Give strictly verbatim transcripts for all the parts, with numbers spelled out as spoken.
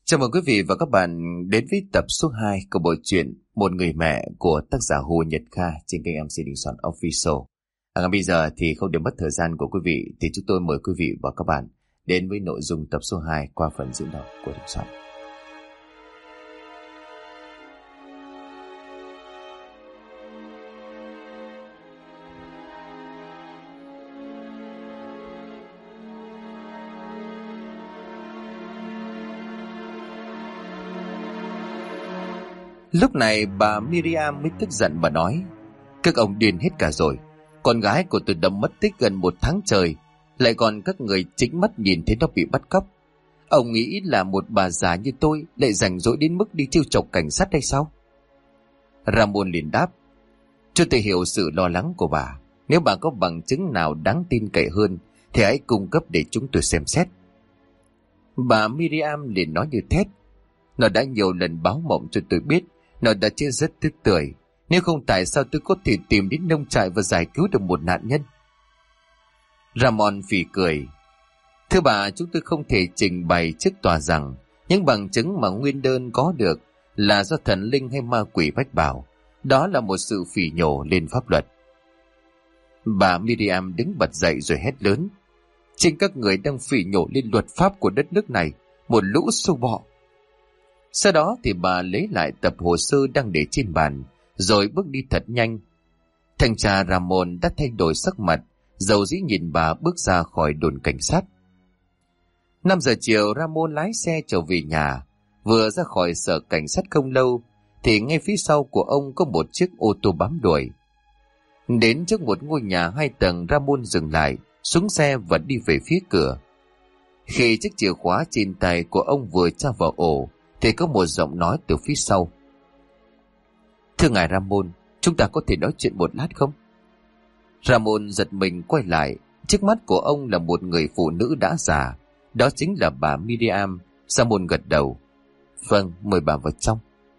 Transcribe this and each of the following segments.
Chào mừng quý vị và các bạn đến với tập số hai của bộ truyện Một Người Mẹ của tác giả Hồ Nhật Kha trên kênh em xê Đình Soạn Official. À, ngay bây giờ thì không để mất thời gian của quý vị thì chúng tôi mời quý vị và các bạn đến với nội dung tập số hai qua phần diễn đọc của Đình Soạn. Lúc này bà Miriam mới tức giận và nói: Các ông điên hết cả rồi. Con gái của tôi đã mất tích gần một tháng trời, lại còn các người chính mắt nhìn thấy nó bị bắt cóc. Ông nghĩ là một bà già như tôi lại rảnh rỗi đến mức đi trêu chọc cảnh sát hay sao? Ramon liền đáp: Cho tôi hiểu sự lo lắng của bà. Nếu bà có bằng chứng nào đáng tin cậy hơn thì hãy cung cấp để chúng tôi xem xét. Bà Miriam liền nói như thét: Nó đã nhiều lần báo mộng cho tôi biết nó đã chết rất tức tưởi. Nếu không, tại sao tôi có thể tìm đến nông trại và giải cứu được một nạn nhân? Ramon phì cười: Thưa bà, chúng tôi không thể trình bày trước tòa rằng những bằng chứng mà nguyên đơn có được là do thần linh hay ma quỷ mách bảo. Đó là một sự phỉ nhổ lên pháp luật. Bà Miriam đứng bật dậy rồi hét lớn: Chính các người đang phỉ nhổ lên luật pháp của đất nước này, một lũ sâu bọ. Sau đó thì bà lấy lại tập hồ sơ đang để trên bàn, rồi bước đi thật nhanh. Thanh tra Ramon đã thay đổi sắc mặt, dầu dĩ nhìn bà bước ra khỏi đồn cảnh sát. Năm giờ chiều, Ramon lái xe trở về nhà. Vừa ra khỏi sở cảnh sát không lâu, thì ngay phía sau của ông có một chiếc ô tô bám đuổi. Đến trước một ngôi nhà hai tầng, Ramon dừng lại, xuống xe và đi về phía cửa. Khi chiếc chìa khóa trên tay của ông vừa tra vào ổ, thì có một giọng nói từ phía sau: Thưa ngài Ramon, chúng ta có thể nói chuyện một lát không? Ramon giật mình quay lại. Trước mắt của ông là một người phụ nữ đã già. Đó chính là bà Miriam. Ramon gật đầu: Vâng, mời bà vào trong.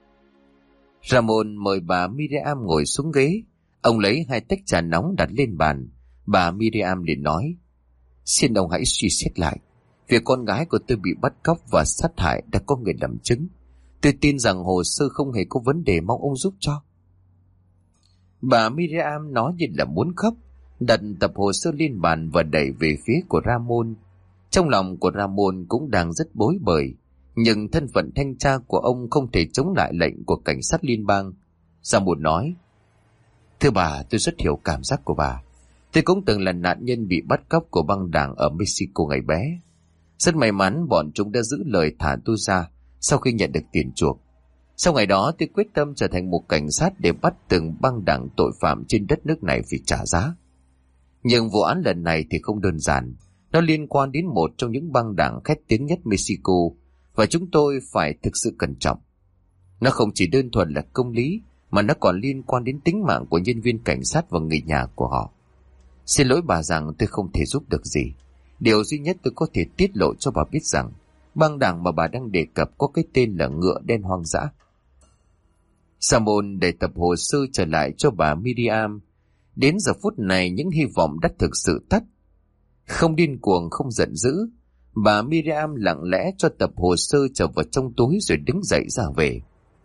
Ramon mời bà Miriam ngồi xuống ghế. Ông lấy hai tách trà nóng đặt lên bàn. Bà Miriam liền nói: Xin ông hãy suy xét lại. Việc con gái của tôi bị bắt cóc và sát hại đã có người làm chứng. Tôi tin rằng hồ sơ không hề có vấn đề, mong ông giúp cho. Bà Miriam nói như là muốn khóc, đặt tập hồ sơ lên bàn và đẩy về phía của Ramon. Trong lòng của Ramon cũng đang rất bối bời, nhưng thân phận thanh tra của ông không thể chống lại lệnh của cảnh sát liên bang. Ramon nói: Thưa bà, tôi rất hiểu cảm giác của bà. Tôi cũng từng là nạn nhân bị bắt cóc của băng đảng ở Mexico ngày bé. Rất may mắn bọn chúng đã giữ lời thả tôi ra sau khi nhận được tiền chuộc. Sau ngày đó tôi quyết tâm trở thành một cảnh sát để bắt từng băng đảng tội phạm trên đất nước này phải trả giá. Nhưng vụ án lần này thì không đơn giản. Nó liên quan đến một trong những băng đảng khét tiếng nhất Mexico, và chúng tôi phải thực sự cẩn trọng. Nó không chỉ đơn thuần là công lý, mà nó còn liên quan đến tính mạng của nhân viên cảnh sát và người nhà của họ. Xin lỗi bà rằng tôi không thể giúp được gì. Điều duy nhất tôi có thể tiết lộ cho bà biết rằng băng đảng mà bà đang đề cập có cái tên là Ngựa Đen Hoang Dã. Ramon để tập hồ sơ trở lại cho bà Miriam. Đến giờ phút này những hy vọng đã thực sự tắt. Không điên cuồng, không giận dữ, bà Miriam lặng lẽ cho tập hồ sơ trở vào trong túi rồi đứng dậy ra về.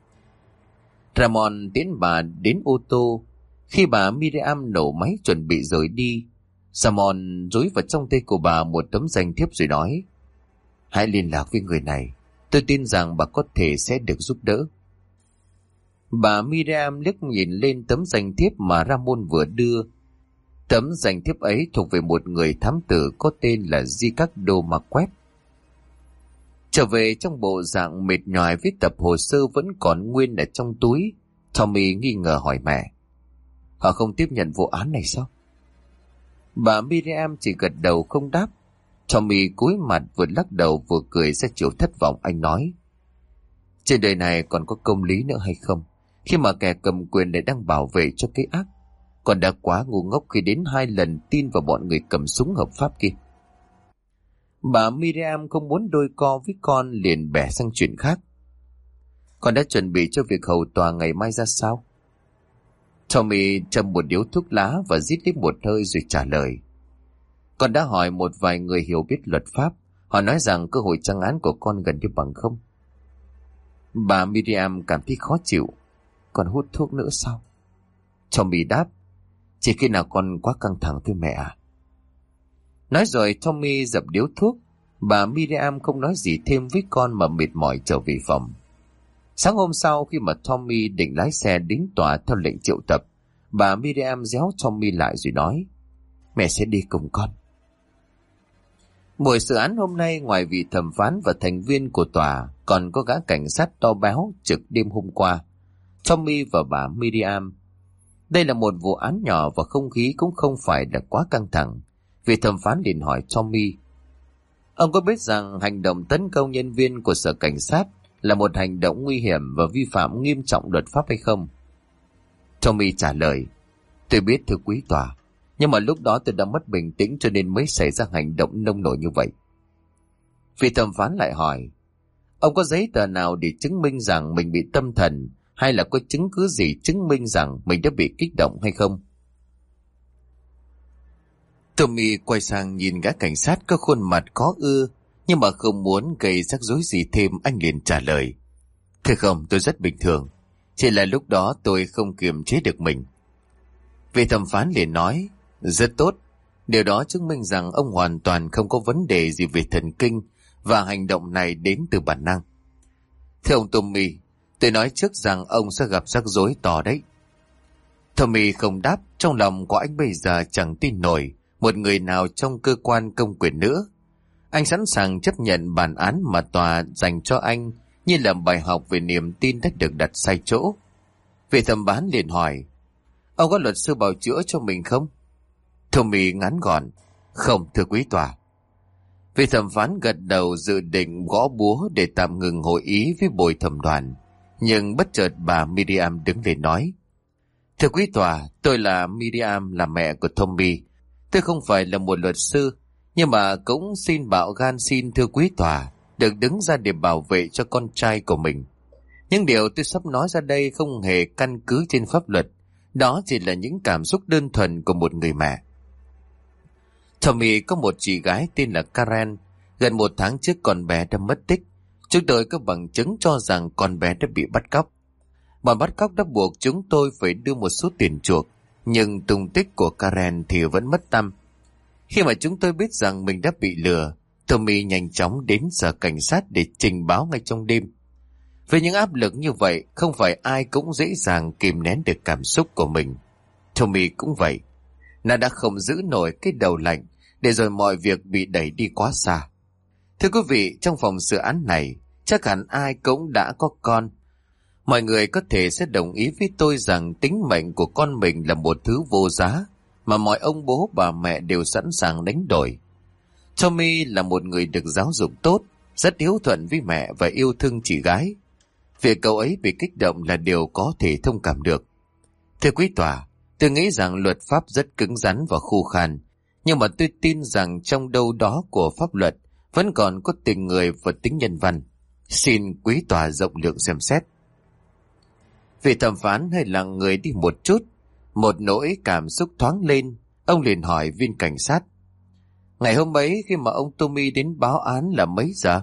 Ramon tiễn bà đến ô tô. Khi bà Miriam nổ máy chuẩn bị rời đi, Ramon dúi vào trong tay của bà một tấm danh thiếp rồi nói: Hãy liên lạc với người này, tôi tin rằng bà có thể sẽ được giúp đỡ. Bà Miriam liếc nhìn lên tấm danh thiếp mà Ramon vừa đưa. Tấm danh thiếp ấy thuộc về một người thám tử có tên là Ricardo Marquez. Trở về trong bộ dạng mệt nhoài với tập hồ sơ vẫn còn nguyên ở trong túi, Tommy nghi ngờ hỏi mẹ: Họ không tiếp nhận vụ án này sao? Bà Miriam chỉ gật đầu không đáp. Tommy cúi mặt vừa lắc đầu vừa cười ra chiều thất vọng. Anh nói: Trên đời này còn có công lý nữa hay không, khi mà kẻ cầm quyền lại đang bảo vệ cho cái ác? Con đã quá ngu ngốc khi đến hai lần tin vào bọn người cầm súng hợp pháp kia. Bà Miriam không muốn đôi co với con, liền bẻ sang chuyện khác: Con đã chuẩn bị cho việc hầu tòa ngày mai ra sao? Tommy châm một điếu thuốc lá và rít lấy một hơi rồi trả lời: Con đã hỏi một vài người hiểu biết luật pháp. Họ nói rằng cơ hội trăng án của con gần như bằng không. Bà Miriam cảm thấy khó chịu. Còn hút thuốc nữa sao? Tommy đáp, chỉ khi nào con quá căng thẳng thôi mẹ à. Nói rồi Tommy dập điếu thuốc. Bà Miriam không nói gì thêm với con mà mệt mỏi trở về phòng. Sáng hôm sau khi mà Tommy định lái xe đến tòa theo lệnh triệu tập, bà Miriam réo Tommy lại rồi nói, mẹ sẽ đi cùng con. Buổi xử án hôm nay ngoài vị thẩm phán và thành viên của tòa, còn có gã cảnh sát to béo trực đêm hôm qua, Tommy và bà Miriam. Đây là một vụ án nhỏ và không khí cũng không phải là quá căng thẳng. Vị thẩm phán liền hỏi Tommy, ông có biết rằng hành động tấn công nhân viên của sở cảnh sát là một hành động nguy hiểm và vi phạm nghiêm trọng luật pháp hay không? Tommy trả lời, tôi biết thưa quý tòa, nhưng mà lúc đó tôi đã mất bình tĩnh cho nên mới xảy ra hành động nông nổi như vậy. Vị thẩm phán lại hỏi, ông có giấy tờ nào để chứng minh rằng mình bị tâm thần, hay là có chứng cứ gì chứng minh rằng mình đã bị kích động hay không? Tommy quay sang nhìn gã cảnh sát có khuôn mặt khó ưa, nhưng mà không muốn gây rắc rối gì thêm, anh liền trả lời, thưa không, tôi rất bình thường, chỉ là lúc đó tôi không kiềm chế được mình. Vị thẩm phán liền nói, rất tốt, điều đó chứng minh rằng ông hoàn toàn không có vấn đề gì về thần kinh và hành động này đến từ bản năng. Thưa ông Tommy, tôi nói trước rằng ông sẽ gặp rắc rối to đấy. Tommy không đáp, trong lòng của anh bây giờ chẳng tin nổi một người nào trong cơ quan công quyền nữa. Anh sẵn sàng chấp nhận bản án mà tòa dành cho anh như là bài học về niềm tin đã được đặt sai chỗ. Vị thẩm phán liền hỏi, ông có luật sư bào chữa cho mình không? Tommy ngắn gọn, không thưa quý tòa. Vị thẩm phán gật đầu dự định gõ búa để tạm ngừng hội ý với bồi thẩm đoàn, nhưng bất chợt bà Miriam đứng lên nói, thưa quý tòa, tôi là Miriam, là mẹ của Tommy. Tôi không phải là một luật sư, nhưng mà cũng xin bạo gan xin thưa quý tòa được đứng ra để bảo vệ cho con trai của mình. Những điều tôi sắp nói ra đây không hề căn cứ trên pháp luật, đó chỉ là những cảm xúc đơn thuần của một người mẹ. Tommy có một chị gái tên là Karen. Gần một tháng trước con bé đã mất tích. Chúng tôi có bằng chứng cho rằng con bé đã bị bắt cóc. Bọn bắt cóc đã buộc chúng tôi phải đưa một số tiền chuộc, nhưng tung tích của Karen thì vẫn mất tăm. Khi mà chúng tôi biết rằng mình đã bị lừa, Tommy nhanh chóng đến sở cảnh sát để trình báo ngay trong đêm. Với những áp lực như vậy, không phải ai cũng dễ dàng kìm nén được cảm xúc của mình. Tommy cũng vậy. Nó đã không giữ nổi cái đầu lạnh, để rồi mọi việc bị đẩy đi quá xa. Thưa quý vị, trong phòng xử án này, chắc hẳn ai cũng đã có con. Mọi người có thể sẽ đồng ý với tôi rằng tính mệnh của con mình là một thứ vô giá, mà mọi ông bố bà mẹ đều sẵn sàng đánh đổi. Tommy là một người được giáo dục tốt, rất hiếu thuận với mẹ và yêu thương chị gái. Việc cậu ấy bị kích động là điều có thể thông cảm được. Thưa quý tòa, tôi nghĩ rằng luật pháp rất cứng rắn và khô khan, nhưng mà tôi tin rằng trong đâu đó của pháp luật vẫn còn có tình người và tính nhân văn. Xin quý tòa rộng lượng xem xét. Vị thẩm phán hơi lặng người đi một chút, một nỗi cảm xúc thoáng lên. Ông liền hỏi viên cảnh sát, ngày hôm ấy khi mà ông Tommy đến báo án là mấy giờ?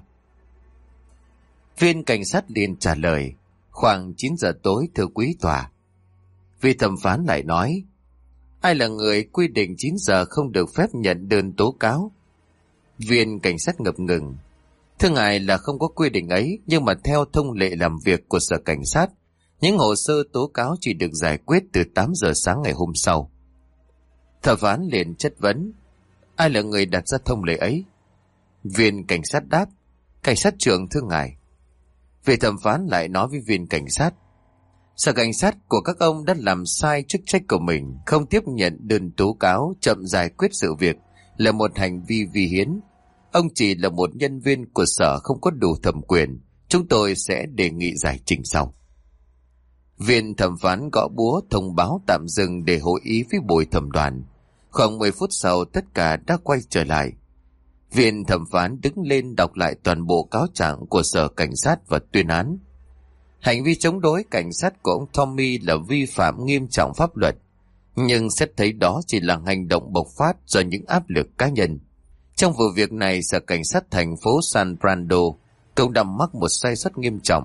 Viên cảnh sát liền trả lời, khoảng chín giờ tối thưa quý tòa. Vị thẩm phán lại nói, ai là người quy định chín giờ không được phép nhận đơn tố cáo? Viên cảnh sát ngập ngừng, thưa ngài là không có quy định ấy, nhưng mà theo thông lệ làm việc của sở cảnh sát, những hồ sơ tố cáo chỉ được giải quyết từ tám giờ sáng ngày hôm sau. Thẩm phán liền chất vấn, ai là người đặt ra thông lệ ấy? Viên cảnh sát đáp, cảnh sát trưởng thưa ngài. Vị thẩm phán lại nói với viên cảnh sát, sở cảnh sát của các ông đã làm sai chức trách của mình, không tiếp nhận đơn tố cáo, chậm giải quyết sự việc là một hành vi vi hiến. Ông chỉ là một nhân viên của sở không có đủ thẩm quyền, chúng tôi sẽ đề nghị giải trình sau. Viên thẩm phán gõ búa thông báo tạm dừng để hội ý với bồi thẩm đoàn. Khoảng mười phút sau tất cả đã quay trở lại. Viên thẩm phán đứng lên đọc lại toàn bộ cáo trạng của sở cảnh sát và tuyên án. Hành vi chống đối cảnh sát của ông Tommy là vi phạm nghiêm trọng pháp luật, nhưng xét thấy đó chỉ là hành động bộc phát do những áp lực cá nhân. Trong vụ việc này, sở cảnh sát thành phố San Brando cũng đã mắc một sai sót nghiêm trọng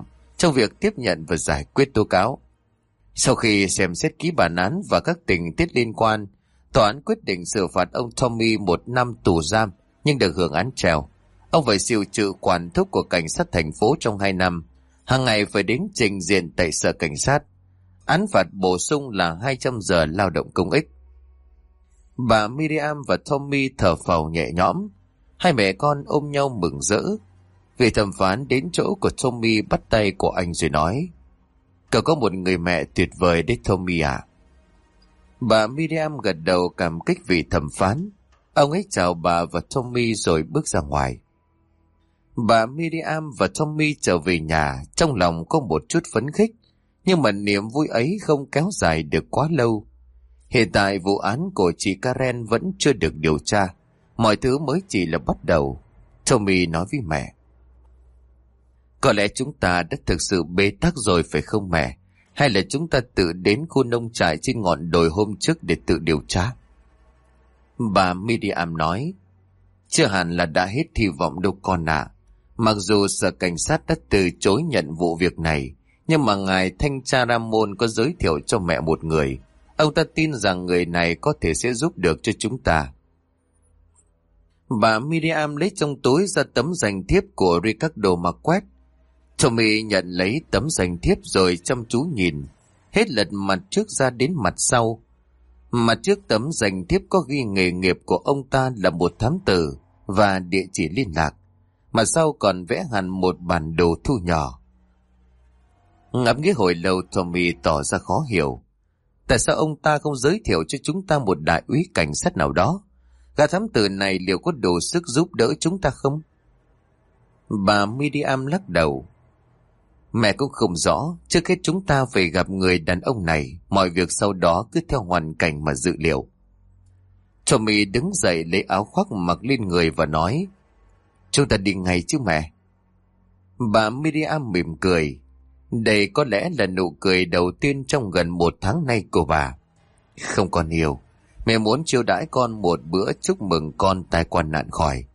trong việc tiếp nhận và giải quyết tố cáo. Sau khi xem xét ký bản án và các tình tiết liên quan, tòa án quyết định xử phạt ông Tommy một năm tù giam nhưng được hưởng án treo. Ông phải chịu trừ quản thúc của cảnh sát thành phố trong hai năm, hàng ngày phải đến trình diện tại sở cảnh sát. Án phạt bổ sung là hai trăm giờ lao động công ích. Bà Miriam và Tommy thở phào nhẹ nhõm. Hai mẹ con ôm nhau mừng rỡ. Vị thẩm phán đến chỗ của Tommy bắt tay của anh rồi nói: "Cậu có một người mẹ tuyệt vời đấy Tommy à." Bà Miriam gật đầu cảm kích vị thẩm phán. Ông ấy chào bà và Tommy rồi bước ra ngoài. Bà Miriam và Tommy trở về nhà, trong lòng có một chút phấn khích, nhưng mà niềm vui ấy không kéo dài được quá lâu. Hiện tại vụ án của chị Karen vẫn chưa được điều tra, mọi thứ mới chỉ là bắt đầu. Tommy nói với mẹ: "Có lẽ chúng ta đã thực sự bế tắc rồi phải không mẹ? Hay là chúng ta tự đến khu nông trại trên ngọn đồi hôm trước để tự điều tra?" Bà Miriam nói: "Chưa hẳn là đã hết hy vọng đâu con ạ. Mặc dù sở cảnh sát đã từ chối nhận vụ việc này, nhưng mà ngài thanh tra Ramon có giới thiệu cho mẹ một người. Ông ta tin rằng người này có thể sẽ giúp được cho chúng ta." Bà Miriam lấy trong túi ra tấm danh thiếp của Ricardo mà quét. Tommy nhận lấy tấm danh thiếp rồi chăm chú nhìn, hết lật mặt trước ra đến mặt sau. Mặt trước tấm danh thiếp có ghi nghề nghiệp của ông ta là một thám tử và địa chỉ liên lạc. Mặt sau còn vẽ hẳn một bản đồ thu nhỏ. Ngẫm nghĩ hồi lâu, Tommy tỏ ra khó hiểu. Tại sao ông ta không giới thiệu cho chúng ta một đại úy cảnh sát nào đó? Gã thám tử này liệu có đủ sức giúp đỡ chúng ta không? Bà Miriam lắc đầu: "Mẹ cũng không rõ, trước hết chúng ta phải gặp người đàn ông này, mọi việc sau đó cứ theo hoàn cảnh mà dự liệu." Tommy đứng dậy lấy áo khoác mặc lên người và nói: "Chúng ta đi ngay chứ mẹ." Bà Miriam mỉm cười. Đây có lẽ là nụ cười đầu tiên trong gần một tháng nay của bà. "Không còn nhiều, mẹ muốn chiêu đãi con một bữa chúc mừng con tai qua nạn khỏi."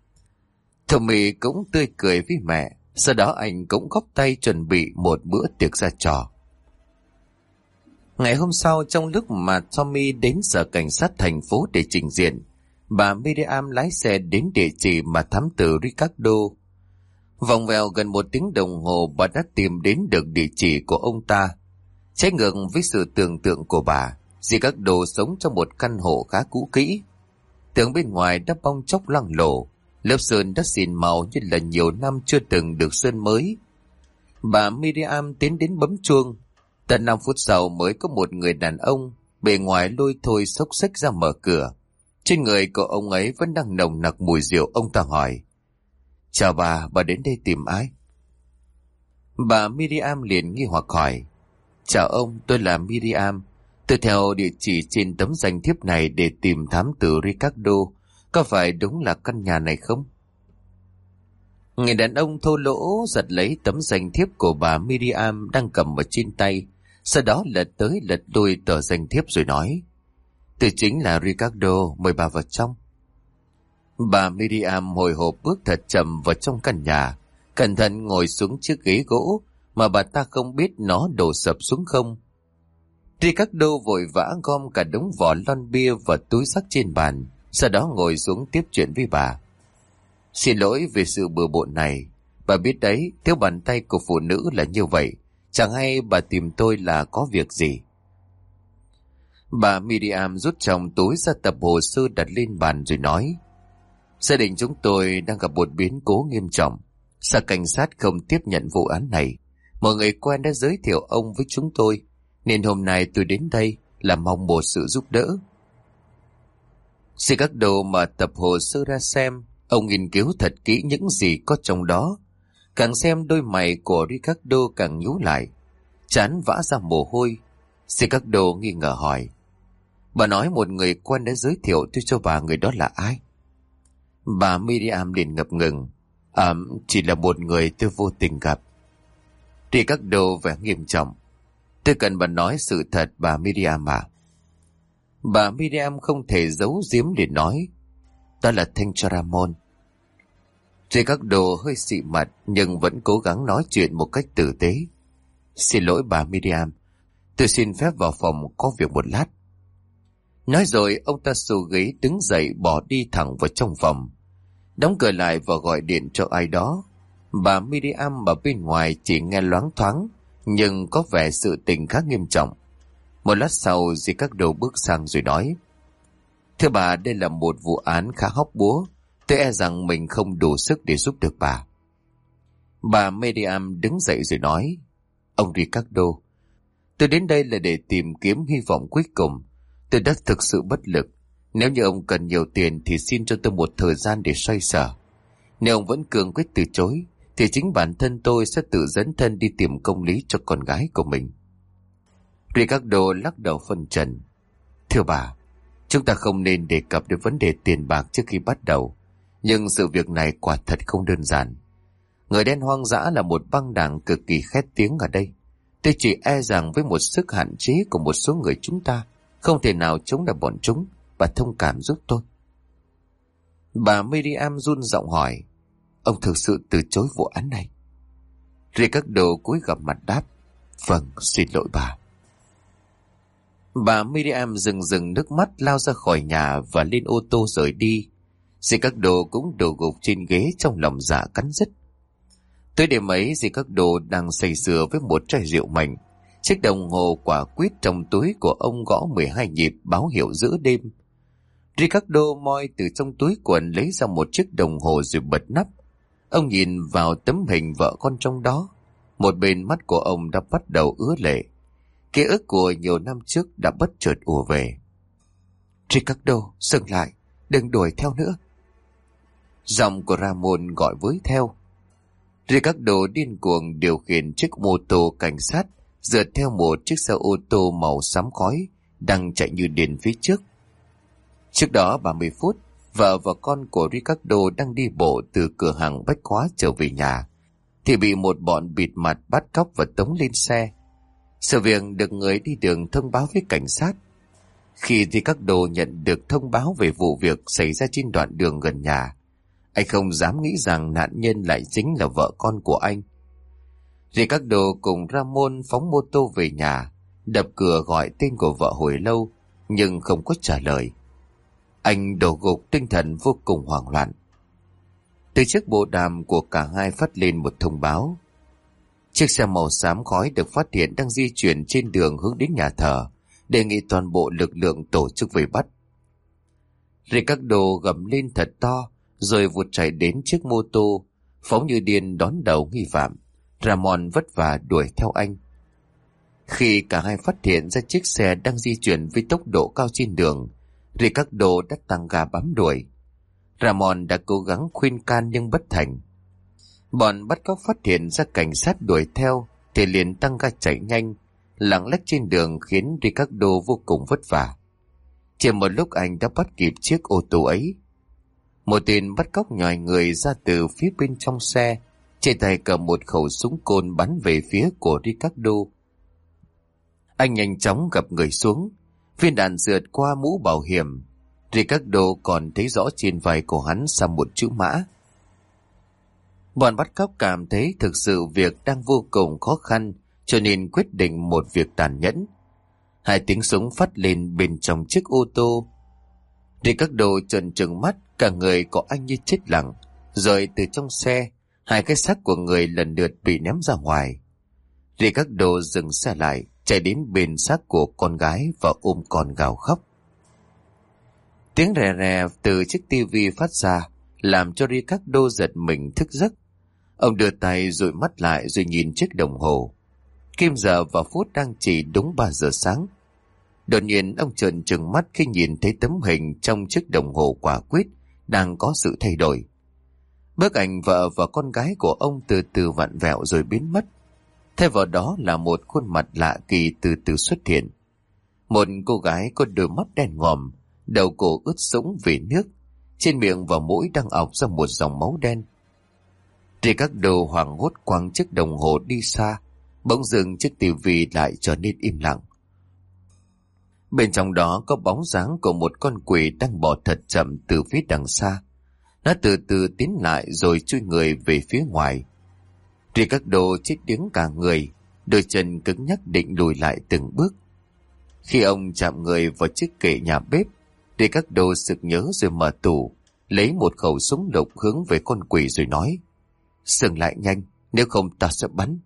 Tommy cũng tươi cười với mẹ. Sau đó anh cũng góp tay chuẩn bị một bữa tiệc ra trò. Ngày hôm sau, trong lúc mà Tommy đến sở cảnh sát thành phố để trình diện, bà Miriam lái xe đến địa chỉ mà thám tử Ricardo. Vòng vèo gần một tiếng đồng hồ, bà đã tìm đến được địa chỉ của ông ta. Trái ngược với sự tưởng tượng của bà, Ricardo sống trong một căn hộ khá cũ kỹ. Tường bên ngoài đã bong chóc loang lổ, lớp sơn đã xìn màu như là nhiều năm chưa từng được sơn mới. Bà Miriam tiến đến bấm chuông. Tận năm phút sau mới có một người đàn ông bề ngoài lôi thôi xốc xếch ra mở cửa. Trên người của ông ấy vẫn đang nồng nặc mùi rượu. Ông ta hỏi: "Chào bà, bà đến đây tìm ai?" Bà Miriam liền nghi hoặc hỏi: "Chào ông, tôi là Miriam. Tôi theo địa chỉ trên tấm danh thiếp này để tìm thám tử Ricardo. Có phải đúng là căn nhà này không?" Người đàn ông thô lỗ giật lấy tấm danh thiếp của bà Miriam đang cầm ở trên tay, sau đó lật tới lật lui tờ danh thiếp rồi nói: "Tôi chính là Ricardo, mời bà vào trong." Bà Miriam hồi hộp bước thật chậm vào trong căn nhà, cẩn thận ngồi xuống chiếc ghế gỗ mà bà ta không biết nó đổ sập xuống không. Ricardo vội vã gom cả đống vỏ lon bia và túi xách trên bàn, sau đó ngồi xuống tiếp chuyện với bà. "Xin lỗi về sự bừa bộn này. Bà biết đấy, thiếu bàn tay của phụ nữ là như vậy. Chẳng hay bà tìm tôi là có việc gì?" Bà Miriam rút trong túi ra tập hồ sơ đặt lên bàn rồi nói: "Gia đình chúng tôi đang gặp một biến cố nghiêm trọng. Sở cảnh sát không tiếp nhận vụ án này. Một người quen đã giới thiệu ông với chúng tôi, nên hôm nay tôi đến đây là mong một sự giúp đỡ." Ricardo mở tập hồ sơ ra xem. Ông nghiên cứu thật kỹ những gì có trong đó. Càng xem đôi mày của Ricardo càng nhíu lại, trán vã ra mồ hôi. Ricardo nghi ngờ hỏi: "Bà nói một người quen đã giới thiệu tôi cho bà, người đó là ai?" Bà Miriam liền ngập ngừng: À, chỉ là một người tôi vô tình gặp." Ricardo vẻ nghiêm trọng: "Tôi cần bà nói sự thật bà Miriam à?" Bà Miriam không thể giấu giếm để nói: "Đó là thanh tra Ramon." Ricardo hơi xị mặt nhưng vẫn cố gắng nói chuyện một cách tử tế. Xin lỗi bà Miriam, tôi xin phép vào phòng có việc một lát. Nói rồi ông ta xô ghế đứng dậy bỏ đi thẳng vào trong phòng, đóng cửa lại và gọi điện cho ai đó. Bà Miriam ở bên ngoài chỉ nghe loáng thoáng, nhưng có vẻ sự tình khá nghiêm trọng. Một lát sau Ricardo bước sang rồi nói: Thưa bà, đây là một vụ án khá hóc búa, tôi e rằng mình không đủ sức để giúp được bà. Bà Miriam đứng dậy rồi nói: Ông Ricardo, tôi đến đây là để tìm kiếm hy vọng cuối cùng. Tôi đã thực sự bất lực. Nếu như ông cần nhiều tiền thì xin cho tôi một thời gian để xoay sở. Nếu ông vẫn cương quyết từ chối thì chính bản thân tôi sẽ tự dấn thân đi tìm công lý cho con gái của mình. Ricardo lắc đầu phân trần: Thưa bà, chúng ta không nên đề cập đến vấn đề tiền bạc trước khi bắt đầu. Nhưng sự việc này quả thật không đơn giản. Người đen hoang dã là một băng đảng cực kỳ khét tiếng ở đây. Tôi chỉ e rằng với một sức hạn chế của một số người chúng ta, không thể nào chống lại bọn chúng. Bà thông cảm giúp tôi. Bà Miriam run giọng hỏi: Ông thực sự từ chối vụ án này? Ricardo cúi gằm mặt đáp: Vâng, xin lỗi bà. Bà Miriam rừng rừng nước mắt lao ra khỏi nhà và lên ô tô rời đi. Ricardo cũng đổ gục trên ghế trong lòng dạ cắn rứt. Tới đêm ấy, Ricardo đang say sưa với một chai rượu mạnh. Chiếc đồng hồ quả quýt trong túi của ông gõ mười hai nhịp báo hiệu giữa đêm. Ricardo moi từ trong túi quần lấy ra một chiếc đồng hồ rồi bật nắp. Ông nhìn vào tấm hình vợ con trong đó. Một bên mắt của ông đã bắt đầu ứa lệ. Ký ức của nhiều năm trước đã bất chợt ùa về. Ricardo, dừng lại, đừng đuổi theo nữa. Giọng của Ramon gọi với theo. Ricardo điên cuồng điều khiển chiếc mô tô cảnh sát rượt theo một chiếc xe ô tô màu xám khói đang chạy như điên phía trước. Trước đó ba mươi phút, vợ và con của Ricardo đang đi bộ từ cửa hàng bách hóa trở về nhà thì bị một bọn bịt mặt bắt cóc và tống lên xe. Sự việc được người đi đường thông báo với cảnh sát. Khi Ricardo nhận được thông báo về vụ việc xảy ra trên đoạn đường gần nhà, anh không dám nghĩ rằng nạn nhân lại chính là vợ con của anh. Ricardo cùng Ramon phóng mô tô về nhà, đập cửa gọi tên của vợ hồi lâu nhưng không có trả lời. Anh đổ gục tinh thần vô cùng hoảng loạn. Từ chiếc bộ đàm của cả hai phát lên một thông báo. Chiếc xe màu xám khói được phát hiện đang di chuyển trên đường hướng đến nhà thờ, đề nghị toàn bộ lực lượng tổ chức vây bắt. Ricardo gầm lên thật to rồi vụt chạy đến chiếc mô tô, phóng như điên đón đầu nghi phạm. Ramon vất vả đuổi theo anh. Khi cả hai phát hiện ra chiếc xe đang di chuyển với tốc độ cao trên đường, Ricardo đã tăng ga bám đuổi. Ramon đã cố gắng khuyên can nhưng bất thành. Bọn bắt cóc phát hiện ra cảnh sát đuổi theo thì liền tăng ga chạy nhanh, lạng lách trên đường khiến Ricardo vô cùng vất vả. Chỉ một lúc anh đã bắt kịp chiếc ô tô ấy. Một tên bắt cóc nhòi người ra từ phía bên trong xe, trên tay cầm một khẩu súng côn bắn về phía của Ricardo. Anh nhanh chóng gập người xuống, viên đạn rượt qua mũ bảo hiểm. Ricardo còn thấy rõ trên vai của hắn là một chữ mã. Bọn bắt cóc cảm thấy thực sự việc đang vô cùng khó khăn, cho nên quyết định một việc tàn nhẫn. Hai tiếng súng phát lên bên trong chiếc ô tô. Ricardo trợn trừng mắt, cả người của anh như chết lặng. Rồi từ trong xe, hai cái xác của người lần lượt bị ném ra ngoài. Ricardo dừng xe lại, chạy đến bên xác của con gái và ôm con gào khóc. Tiếng rè rè từ chiếc tivi phát ra làm cho Ricardo giật mình thức giấc. Ông đưa tay dụi mắt lại rồi nhìn chiếc đồng hồ. Kim giờ và phút đang chỉ đúng ba giờ sáng. Đột nhiên ông trợn trừng mắt khi nhìn thấy tấm hình trong chiếc đồng hồ quả quýt đang có sự thay đổi. Bức ảnh vợ và con gái của ông từ từ vặn vẹo rồi biến mất. Thay vào đó là một khuôn mặt lạ kỳ từ từ xuất hiện. Một cô gái có đôi mắt đen ngòm, đầu cổ ướt sũng vì nước, trên miệng và mũi đang ọc ra một dòng máu đen. Ricardo hoảng hốt quăng chiếc đồng hồ đi xa, bỗng dưng chiếc tivi lại trở nên im lặng. Bên trong đó có bóng dáng của một con quỷ đang bò thật chậm từ phía đằng xa. Nó từ từ tiến lại rồi chui người về phía ngoài. Ricardo chết điếng cả người, đôi chân cứng nhắc định lùi lại từng bước. Khi ông chạm người vào chiếc kệ nhà bếp, Ricardo sực nhớ rồi mở tủ, lấy một khẩu súng lục hướng về con quỷ rồi nói: "Dừng lại nhanh, nếu không ta sẽ bắn."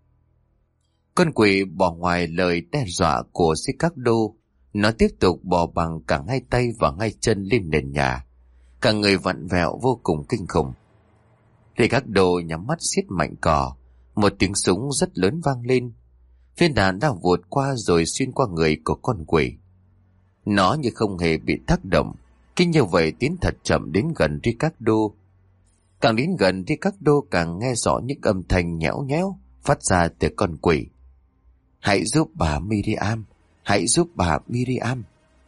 Con quỷ bỏ ngoài lời đe dọa của Ricardo. Nó tiếp tục bò bằng cả hai tay và hai chân lên nền nhà, cả người vặn vẹo vô cùng kinh khủng. Ricardo nhắm mắt siết mạnh cò, một tiếng súng rất lớn vang lên. Viên đạn đã vụt qua rồi xuyên qua người của con quỷ. Nó như không hề bị tác động, cứ như vậy tiến thật chậm đến gần Ricardo. Càng đến gần, Ricardo càng nghe rõ những âm thanh nhẽo nhẽo phát ra từ con quỷ. "Hãy giúp bà Miriam, hãy giúp bà Miriam."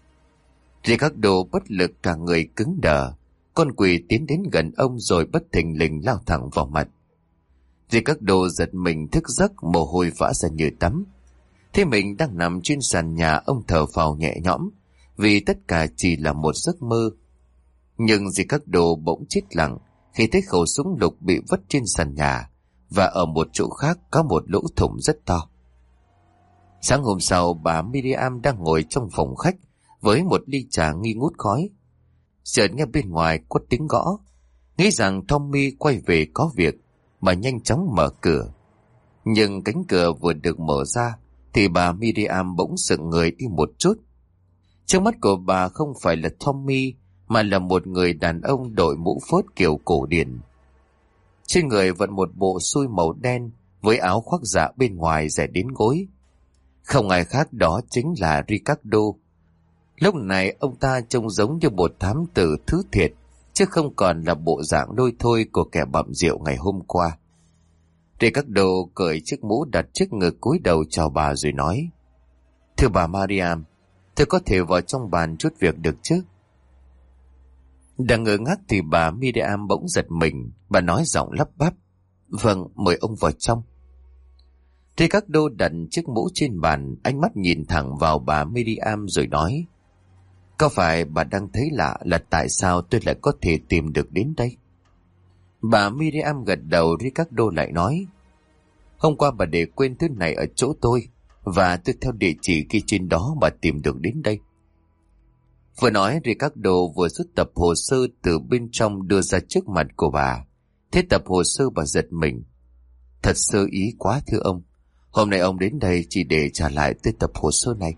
Ricardo bất lực, cả người cứng đờ. Con quỷ tiến đến gần ông rồi bất thình lình lao thẳng vào mặt. Ricardo giật mình thức giấc, mồ hôi vã ra như tắm. Thế mình đang nằm trên sàn nhà, ông thở phào nhẹ nhõm vì tất cả chỉ là một giấc mơ. Nhưng Ricardo bỗng chết lặng khi thấy khẩu súng lục bị vứt trên sàn nhà, và ở một chỗ khác có một lỗ thủng rất to. Sáng hôm sau, bà Miriam đang ngồi trong phòng khách với một ly trà nghi ngút khói. Chợt nghe bên ngoài có tiếng gõ, nghĩ rằng Tommy quay về có việc, bà nhanh chóng mở cửa. Nhưng cánh cửa vừa được mở ra thì bà Miriam bỗng sững người đi một chút. Trước mắt của bà không phải là Tommy, mà là một người đàn ông đội mũ phớt kiểu cổ điển. Trên người vận một bộ xui màu đen với áo khoác dạ bên ngoài rẻ đến gối. Không ai khác đó chính là Ricardo. Lúc này ông ta trông giống như một thám tử thứ thiệt, chứ không còn là bộ dạng lôi thôi của kẻ bặm rượu ngày hôm qua. Ricardo cởi chiếc mũ đặt trước ngực, cúi đầu chào bà rồi nói: "Thưa bà Mariam, tôi có thể vào trong bàn chút việc được chứ?" Đang ngơ ngác thì bà Miriam bỗng giật mình, bà nói giọng lắp bắp: "Vâng, mời ông vào trong." Ricardo đặt chiếc mũ trên bàn, ánh mắt nhìn thẳng vào bà Miriam rồi nói: "Có phải bà đang thấy lạ là tại sao tôi lại có thể tìm được đến đây?" Bà Miriam gật đầu. Ricardo lại nói: "Hôm qua bà để quên thứ này ở chỗ tôi, và tôi theo địa chỉ ghi trên đó mà tìm được đến đây." Vừa nói, Ricardo vừa rút tập hồ sơ từ bên trong đưa ra trước mặt của bà. Thế tập hồ sơ, bà giật mình: "Thật sơ ý quá thưa ông. Hôm nay ông đến đây chỉ để trả lại tôi tập hồ sơ này."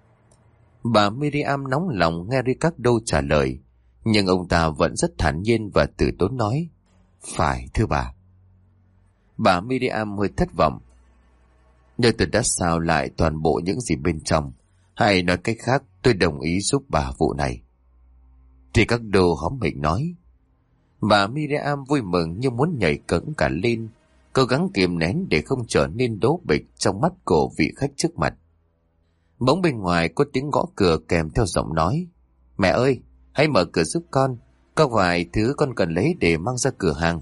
Bà Miriam nóng lòng nghe Ricardo trả lời, nhưng ông ta vẫn rất thản nhiên và từ tốn nói: "Phải thưa bà." Bà Miriam hơi thất vọng: "Nhưng tôi đã sao lại toàn bộ những gì bên trong, hay nói cách khác, tôi đồng ý giúp bà vụ này." Ricardo hóm hỉnh nói. Bà Miriam vui mừng như muốn nhảy cẫng cả lên, cố gắng kiềm nén để không trở nên đố bịch trong mắt của vị khách trước mặt. Bỗng bên ngoài có tiếng gõ cửa kèm theo giọng nói: "Mẹ ơi, hãy mở cửa giúp con, có vài thứ con cần lấy để mang ra cửa hàng."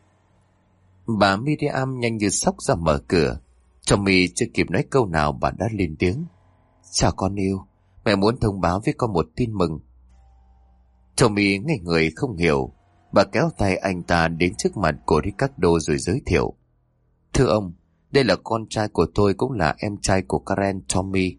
Bà Miriam nhanh như sóc ra mở cửa. Tommy chưa kịp nói câu nào bà đã lên tiếng: "Chào con yêu, mẹ muốn thông báo với con một tin mừng." Tommy ngây người không hiểu. Bà kéo tay anh ta đến trước mặt của Ricardo rồi giới thiệu: "Thưa ông, đây là con trai của tôi, cũng là em trai của Karen, Tommy."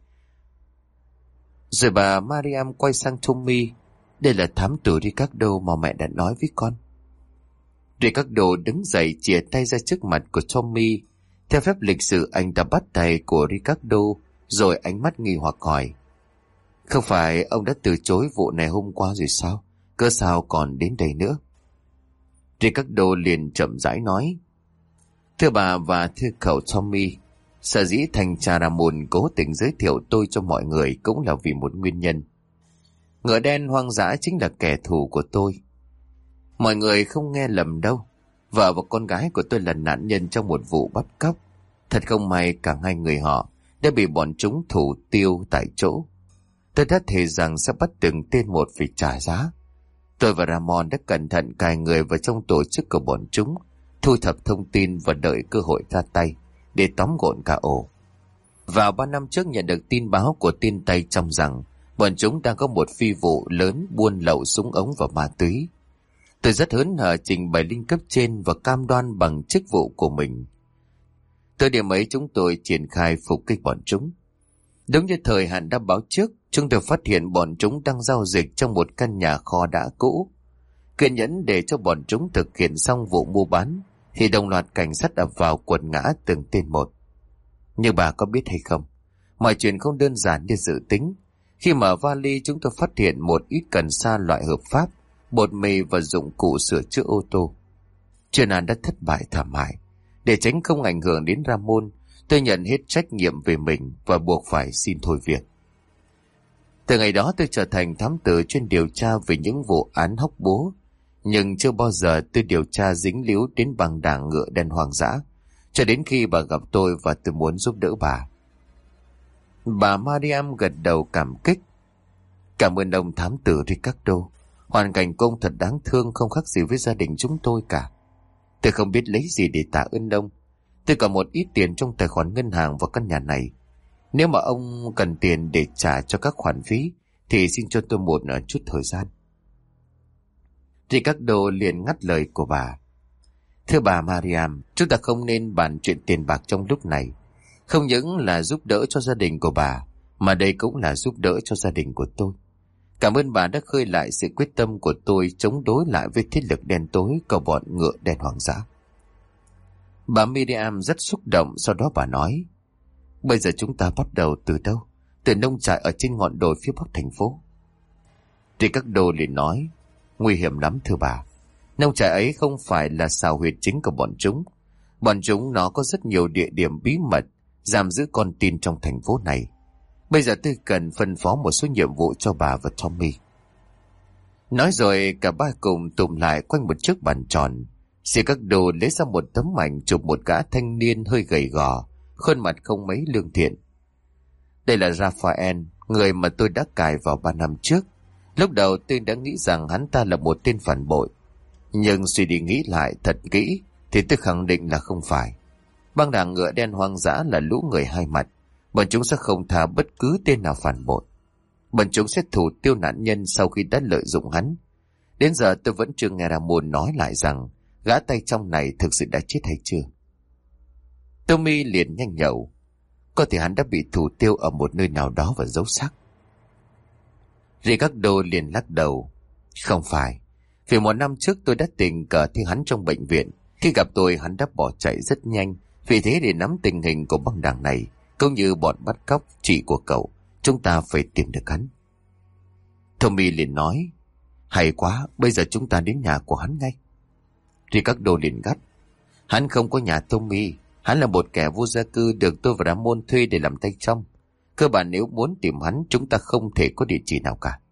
Rồi bà Mariam quay sang Tommy: "Đây là thám tử Ricardo mà mẹ đã nói với con." Ricardo đứng dậy chìa tay ra trước mặt của Tommy. Theo phép lịch sự, anh ta bắt tay của Ricardo rồi ánh mắt nghi hoặc hỏi: "Không phải ông đã từ chối vụ này hôm qua rồi sao? Cớ sao còn đến đây nữa?" Ricardo liền chậm rãi nói: "Thưa bà và thưa cậu Tommy, sở dĩ thành Cha Ramon cố tình giới thiệu tôi cho mọi người cũng là vì một nguyên nhân. Ngựa đen hoang dã chính là kẻ thù của tôi. Mọi người không nghe lầm đâu. Vợ và con gái của tôi là nạn nhân trong một vụ bắt cóc. Thật không may cả hai người họ đã bị bọn chúng thủ tiêu tại chỗ. Tôi đã thề rằng sẽ bắt từng tên một phải trả giá. Tôi và Ramon đã cẩn thận cài người vào trong tổ chức của bọn chúng, thu thập thông tin và đợi cơ hội ra tay để tóm gọn cả ổ. Vào ba năm trước nhận được tin báo của tin Tây trong rằng bọn chúng đang có một phi vụ lớn buôn lậu súng ống và ma túy. Tôi rất hớn hở trình bày lên cấp trên và cam đoan bằng chức vụ của mình. Tới điểm ấy chúng tôi triển khai phục kích bọn chúng. Đúng như thời hạn đã báo trước, chúng tôi phát hiện bọn chúng đang giao dịch trong một căn nhà kho đã cũ. Kiên nhẫn để cho bọn chúng thực hiện xong vụ mua bán thì đồng loạt cảnh sát ập vào quật ngã từng tên một. Nhưng bà có biết hay không, mọi chuyện không đơn giản như dự tính. Khi mở vali chúng tôi phát hiện một ít cần sa loại hợp pháp, bột mì và dụng cụ sửa chữa ô tô. Chuyên án đã thất bại thảm hại. Để tránh không ảnh hưởng đến Ramon, tôi nhận hết trách nhiệm về mình và buộc phải xin thôi việc. Từ ngày đó tôi trở thành thám tử chuyên điều tra về những vụ án hóc búa, nhưng chưa bao giờ tôi điều tra dính líu đến băng đảng ngựa đen hoang dã, cho đến khi bà gặp tôi và tôi muốn giúp đỡ bà. Bà Mariam gật đầu cảm kích. Cảm ơn ông thám tử Ricardo. Hoàn cảnh của ông thật đáng thương, không khác gì với gia đình chúng tôi cả. Tôi không biết lấy gì để tạ ơn ông. Tôi còn một ít tiền trong tài khoản ngân hàng và căn nhà này. Nếu mà ông cần tiền để trả cho các khoản phí thì xin cho tôi một chút thời gian. Ricardo liền ngắt lời của bà. Thưa bà Mariam, chúng ta không nên bàn chuyện tiền bạc trong lúc này. Không những là giúp đỡ cho gia đình của bà, mà đây cũng là giúp đỡ cho gia đình của tôi. Cảm ơn bà đã khơi lại sự quyết tâm của tôi chống đối lại với thế lực đen tối của bọn ngựa đen hoang dã. Bà Miriam rất xúc động, sau đó bà nói, bây giờ chúng ta bắt đầu từ đâu? Từ nông trại ở trên ngọn đồi phía bắc thành phố. Ricardo liền nói, nguy hiểm lắm thưa bà. Nông trại ấy không phải là xào huyệt chính của bọn chúng. Bọn chúng nó có rất nhiều địa điểm bí mật giam giữ con tin trong thành phố này. Bây giờ tôi cần phân phó một số nhiệm vụ cho bà và Tommy. Nói rồi cả ba cùng tụm lại quanh một chiếc bàn tròn. Ricardo lấy ra một tấm ảnh chụp một gã thanh niên hơi gầy gò, khuôn mặt không mấy lương thiện. Đây là Raphael, người mà tôi đã cài vào ba năm trước. Lúc đầu tôi đã nghĩ rằng hắn ta là một tên phản bội, nhưng suy đi nghĩ lại thật kỹ thì tôi khẳng định là không phải. Băng đảng ngựa đen hoang dã là lũ người hai mặt. Bọn chúng sẽ không tha bất cứ tên nào phản bội. Bọn chúng sẽ thủ tiêu nạn nhân sau khi đã lợi dụng hắn. Đến giờ tôi vẫn chưa nghe Ramon nói lại rằng gã tay trong này thực sự đã chết hay chưa. Tommy liền nhanh nhậu. Có thể hắn đã bị thủ tiêu ở một nơi nào đó và giấu xác. Ricardo liền lắc đầu. Không phải. Vì một năm trước tôi đã tình cờ thấy hắn trong bệnh viện. Khi gặp tôi hắn đã bỏ chạy rất nhanh. Vì thế để nắm tình hình của băng đảng này cũng như bọn bắt cóc chị của cậu, chúng ta phải tìm được hắn. Tommy liền nói, hay quá, bây giờ chúng ta đến nhà của hắn ngay. Ricardo liền gắt, hắn không có nhà Tommy, hắn là một kẻ vô gia cư được tôi và Ramon thuê để làm tay trong. Cơ bản nếu muốn tìm hắn, chúng ta không thể có địa chỉ nào cả.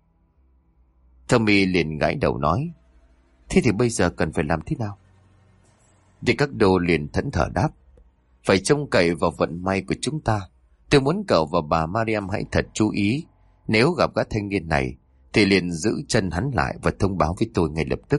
Tommy liền gãi đầu nói, thế thì bây giờ cần phải làm thế nào? Ricardo liền thẫn thờ đáp, phải trông cậy vào vận may của chúng ta. Tôi muốn cậu và bà Mariam hãy thật chú ý. Nếu gặp gã thanh niên này thì liền giữ chân hắn lại và thông báo với tôi ngay lập tức.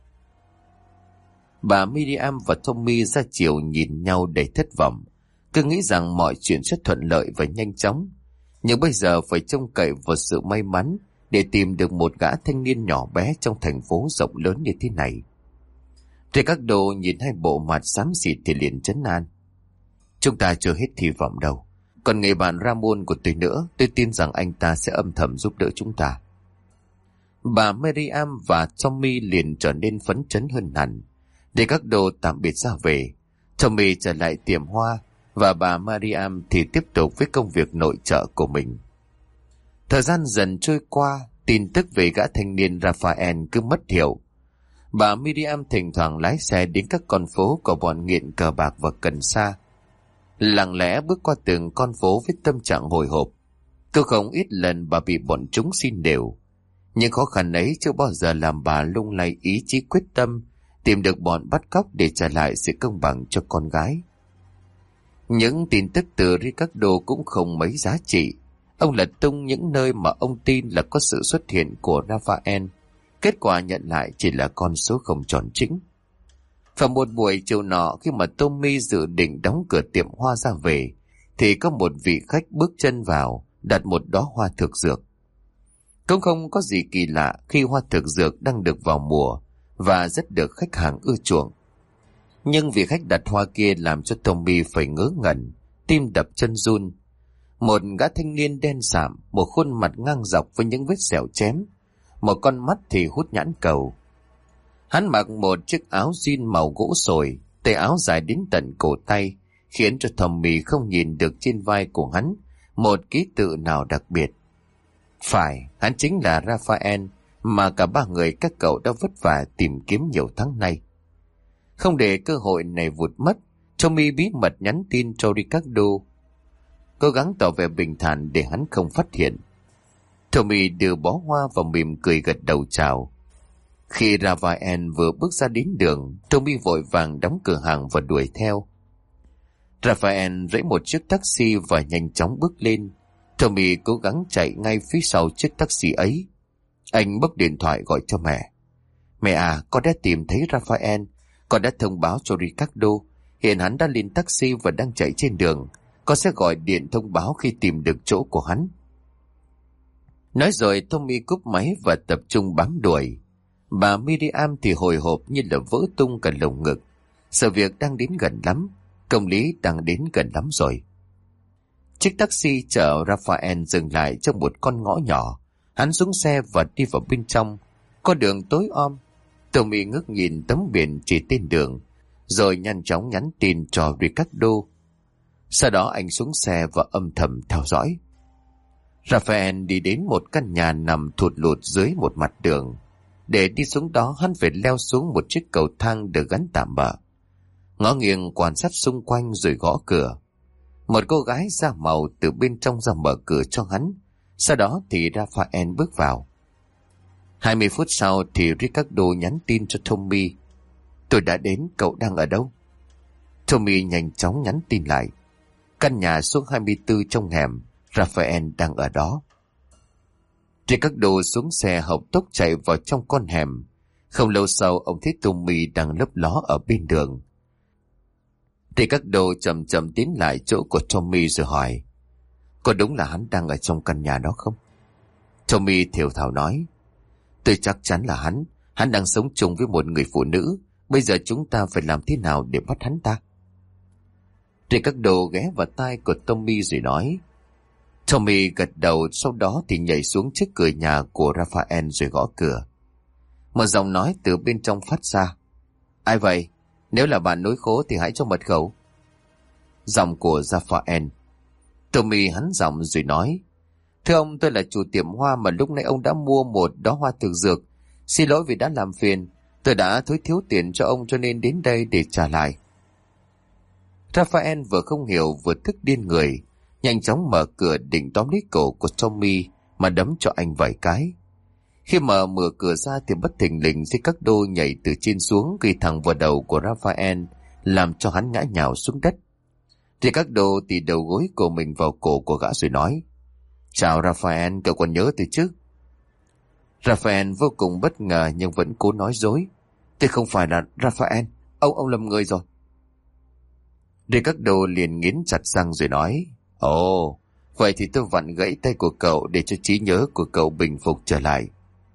Bà Miriam và Tommy ra chiều nhìn nhau đầy thất vọng. Cứ nghĩ rằng mọi chuyện sẽ thuận lợi và nhanh chóng. Nhưng bây giờ phải trông cậy vào sự may mắn để tìm được một gã thanh niên nhỏ bé trong thành phố rộng lớn như thế này. Ricardo nhìn hai bộ mặt xám xịt thì liền trấn an. Chúng ta chưa hết hy vọng đâu. Còn người bạn Ramon của tôi nữa, tôi tin rằng anh ta sẽ âm thầm giúp đỡ chúng ta. Bà Miriam và Tommy liền trở nên phấn chấn hơn hẳn. Ricardo tạm biệt ra về. Tommy trở lại tiệm hoa và bà Miriam thì tiếp tục với công việc nội trợ của mình. Thời gian dần trôi qua, tin tức về gã thanh niên Raphael cứ mất hiệu. Bà Miriam thỉnh thoảng lái xe đến các con phố của bọn nghiện cờ bạc và cần sa. Lặng lẽ bước qua từng con phố với tâm trạng hồi hộp. Cứ không ít lần bà bị bọn chúng xin đều. Nhưng khó khăn ấy chưa bao giờ làm bà lung lay ý chí quyết tâm tìm được bọn bắt cóc để trả lại sự công bằng cho con gái. Những tin tức từ Ricardo cũng không mấy giá trị. Ông lật tung những nơi mà ông tin là có sự xuất hiện của Raphael. Kết quả nhận lại chỉ là con số không tròn chính. Vào một buổi chiều nọ, khi mà Tommy dự định đóng cửa tiệm hoa ra về, thì có một vị khách bước chân vào, đặt một đóa hoa thực dược. Cũng không có gì kỳ lạ khi hoa thực dược đang được vào mùa, và rất được khách hàng ưa chuộng. Nhưng vì khách đặt hoa kia làm cho Tommy phải ngớ ngẩn, tim đập chân run. Một gã thanh niên đen sạm, một khuôn mặt ngang dọc với những vết sẹo chém, một con mắt thì hút nhãn cầu. Hắn mặc một chiếc áo jean màu gỗ sồi, tay áo dài đến tận cổ tay, khiến cho Tommy không nhìn được trên vai của hắn một ký tự nào đặc biệt. Phải, hắn chính là Raphael mà cả ba người các cậu đã vất vả tìm kiếm nhiều tháng nay. Không để cơ hội này vụt mất, Tommy bí mật nhắn tin cho Ricardo, cố gắng tỏ vẻ bình thản để hắn không phát hiện. Tommy đưa bó hoa và mỉm cười gật đầu chào. Khi Raphael vừa bước ra đến đường, Tommy vội vàng đóng cửa hàng và đuổi theo. Raphael rẫy một chiếc taxi và nhanh chóng bước lên. Tommy cố gắng chạy ngay phía sau chiếc taxi ấy. Anh bốc điện thoại gọi cho mẹ. Mẹ à, con đã tìm thấy Raphael. Con đã thông báo cho Ricardo. Hiện hắn đã lên taxi và đang chạy trên đường. Con sẽ gọi điện thông báo khi tìm được chỗ của hắn. Nói rồi Tommy cúp máy và tập trung bám đuổi. Bà Miriam thì hồi hộp như là vỡ tung cả lồng ngực. Sự việc đang đến gần lắm. Công lý đang đến gần lắm rồi. Chiếc taxi chở Raphael dừng lại trong một con ngõ nhỏ. Hắn xuống xe và đi vào bên trong. Con đường tối om. Tommy ngước nhìn tấm biển chỉ tên đường, rồi nhanh chóng nhắn tin cho Ricardo. Sau đó anh xuống xe và âm thầm theo dõi. Raphael đi đến một căn nhà nằm thụt lụt dưới một mặt đường. Để đi xuống đó hắn phải leo xuống một chiếc cầu thang được gắn tạm bợ. Ngó nghiêng quan sát xung quanh rồi gõ cửa. Một cô gái da màu từ bên trong ra mở cửa cho hắn. Sau đó thì Raphael bước vào. Hai mươi phút sau thì Ricardo nhắn tin cho Tommy. Tôi đã đến, cậu đang ở đâu? Tommy nhanh chóng nhắn tin lại. Căn nhà số hai mươi tư trong hẻm, Raphael đang ở đó. Ricardo xuống xe hộc tốc chạy vào trong con hẻm. Không lâu sau ông thấy Tommy đang lấp ló ở bên đường. Ricardo chậm chậm tiến lại chỗ của Tommy rồi hỏi, có đúng là hắn đang ở trong căn nhà đó không? Tommy thều thào nói, tôi chắc chắn là hắn. Hắn đang sống chung với một người phụ nữ. Bây giờ chúng ta phải làm thế nào để bắt hắn ta? Ricardo ghé vào tai của Tommy rồi nói. Tommy gật đầu, sau đó thì nhảy xuống trước cửa nhà của Raphael rồi gõ cửa. Một giọng nói từ bên trong phát ra. Ai vậy? Nếu là bạn nối khố thì hãy cho mật khẩu. Giọng của Raphael. Tommy hắn giọng rồi nói. Thưa ông, tôi là chủ tiệm hoa mà lúc nãy ông đã mua một đóa hoa thực dược. Xin lỗi vì đã làm phiền. Tôi đã thối thiếu tiền cho ông cho nên đến đây để trả lại. Raphael vừa không hiểu vừa tức điên người. Nhanh chóng mở cửa định tóm lấy cổ của Tommy mà đấm cho anh vài cái. Khi mở mở cửa ra thì bất thình lình Ricardo nhảy từ trên xuống ghi thẳng vào đầu của Raphael, làm cho hắn ngã nhào xuống đất. Ricardo tì đầu gối của mình vào cổ của gã rồi nói. Chào Raphael, cậu còn nhớ tôi chứ? Raphael vô cùng bất ngờ nhưng vẫn cố nói dối. Tôi không phải là Raphael, ông ông lầm người rồi. Ricardo liền nghiến chặt răng rồi nói. Ồ, vậy thì tôi vặn gãy tay của cậu để cho trí nhớ của cậu bình phục trở lại.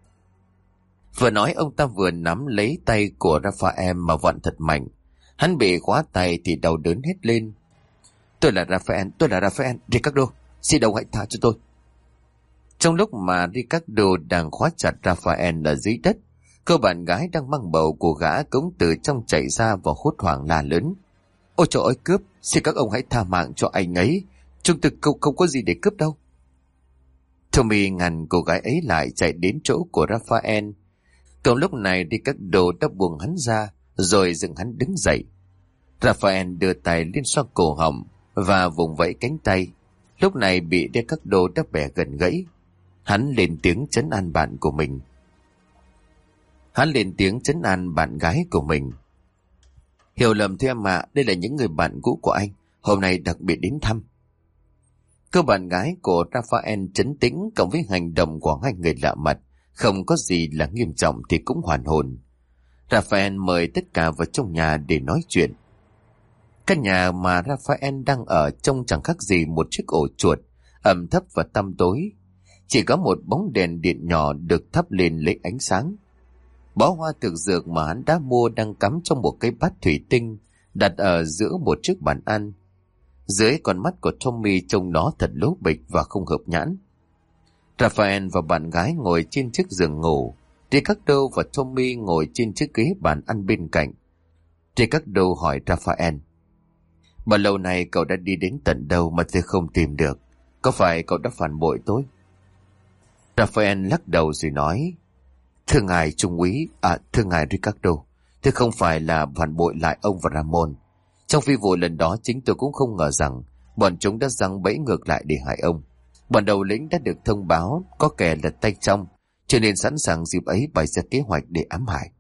Vừa nói ông ta vừa nắm lấy tay của Raphael mà vặn thật mạnh. Hắn bị khóa tay thì đau đớn hết lên. Tôi là Raphael, tôi là Raphael, Ricardo, xin ông hãy tha cho tôi. Trong lúc mà Ricardo đang khóa chặt Raphael ở dưới đất, cô bạn gái đang mang bầu của gã cũng từ trong chạy ra và hốt hoảng la lớn. Ôi trời ơi, cướp, xin các ông hãy tha mạng cho anh ấy. Chúng tôi không, không có gì để cướp đâu. Tommy ngăn cô gái ấy lại chạy đến chỗ của Raphael. Cậu lúc này Ricardo đã buông hắn ra rồi dựng hắn đứng dậy. Raphael đưa tay lên xoa cổ họng và vùng vẫy cánh tay. Lúc này bị Ricardo đã bẻ gần gãy. Hắn lên tiếng trấn an bạn của mình. Hắn lên tiếng trấn an bạn gái của mình. Hiểu lầm thôi em ạ, đây là những người bạn cũ của anh, hôm nay đặc biệt đến thăm. Cô bạn gái của Raphael trấn tĩnh cộng với hành động của hai người lạ mặt, không có gì là nghiêm trọng thì cũng hoàn hồn. Raphael mời tất cả vào trong nhà để nói chuyện. Căn nhà mà Raphael đang ở trông chẳng khác gì một chiếc ổ chuột, ẩm thấp và tăm tối. Chỉ có một bóng đèn điện nhỏ được thắp lên lấy ánh sáng. Bó hoa thực dược mà hắn đã mua đang cắm trong một cái bát thủy tinh đặt ở giữa một chiếc bàn ăn. Dưới con mắt của Tommy trông nó thật lố bịch và không hợp nhãn. Raphael và bạn gái ngồi trên chiếc giường ngủ. Ricardo và Tommy ngồi trên chiếc ghế bàn ăn bên cạnh. Ricardo hỏi Raphael: bao lâu nay cậu đã đi đến tận đâu mà tôi không tìm được? Có phải cậu đã phản bội tôi? Raphael lắc đầu rồi nói: thưa ngài trung úy, à thưa ngài Ricardo, tôi không phải là phản bội lại ông và Ramon. Trong phi vụ lần đó chính tôi cũng không ngờ rằng bọn chúng đã giăng bẫy ngược lại để hại ông. Bọn đầu lĩnh đã được thông báo có kẻ lật tay trong, cho nên sẵn sàng dịp ấy bày ra kế hoạch để ám hại.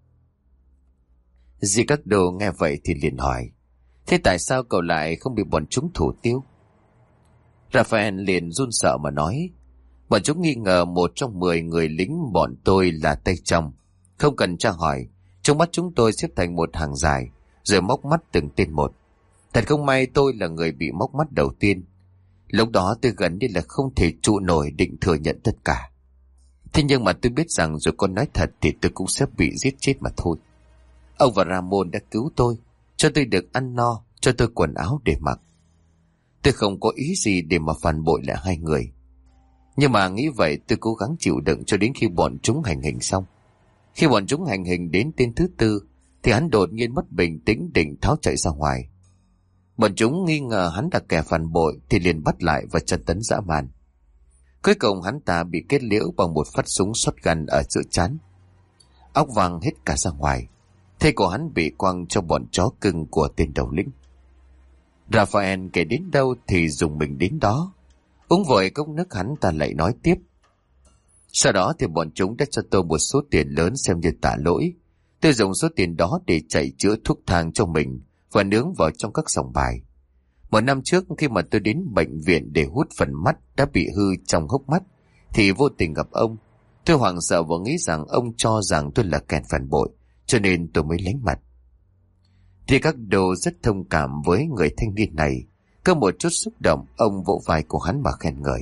Ricardo nghe vậy thì liền hỏi: thế tại sao cậu lại không bị bọn chúng thủ tiêu? Raphael liền run sợ mà nói: bọn chúng nghi ngờ một trong mười người lính bọn tôi là tay trong. Không cần tra hỏi, trong mắt chúng tôi xếp thành một hàng dài, rồi móc mắt từng tên một. Thật không may tôi là người bị móc mắt đầu tiên. Lúc đó tôi gần như là không thể trụ nổi, định thừa nhận tất cả. Thế nhưng mà tôi biết rằng rồi con nói thật thì tôi cũng sẽ bị giết chết mà thôi. Ông và Ramon đã cứu tôi, cho tôi được ăn no, cho tôi quần áo để mặc. Tôi không có ý gì để mà phản bội lại hai người. Nhưng mà nghĩ vậy tôi cố gắng chịu đựng cho đến khi bọn chúng hành hình xong. Khi bọn chúng hành hình đến tên thứ tư thì hắn đột nhiên mất bình tĩnh, định tháo chạy ra ngoài. Bọn chúng nghi ngờ hắn là kẻ phản bội thì liền bắt lại và tra tấn dã man. Cuối cùng hắn ta bị kết liễu bằng một phát súng shotgun ở giữa trán. Óc vàng hết cả ra ngoài. Thế của hắn bị quăng cho bọn chó cưng của tên đầu lĩnh. Raphael kể đến đâu thì dùng mình đến đó. Uống vội cốc nước hắn ta lại nói tiếp: sau đó thì bọn chúng đã cho tôi một số tiền lớn xem như tạ lỗi. Tôi dùng số tiền đó để chạy chữa thuốc thang cho mình và nướng vào trong các sòng bài. Một năm trước khi mà tôi đến bệnh viện để hút phần mắt đã bị hư trong hốc mắt thì vô tình gặp ông. Tôi hoảng sợ và nghĩ rằng ông cho rằng tôi là kẻ phản bội, cho nên tôi mới lánh mặt. Ricardo rất thông cảm với người thanh niên này. Có một chút xúc động, ông vỗ vai của hắn mà khen ngợi: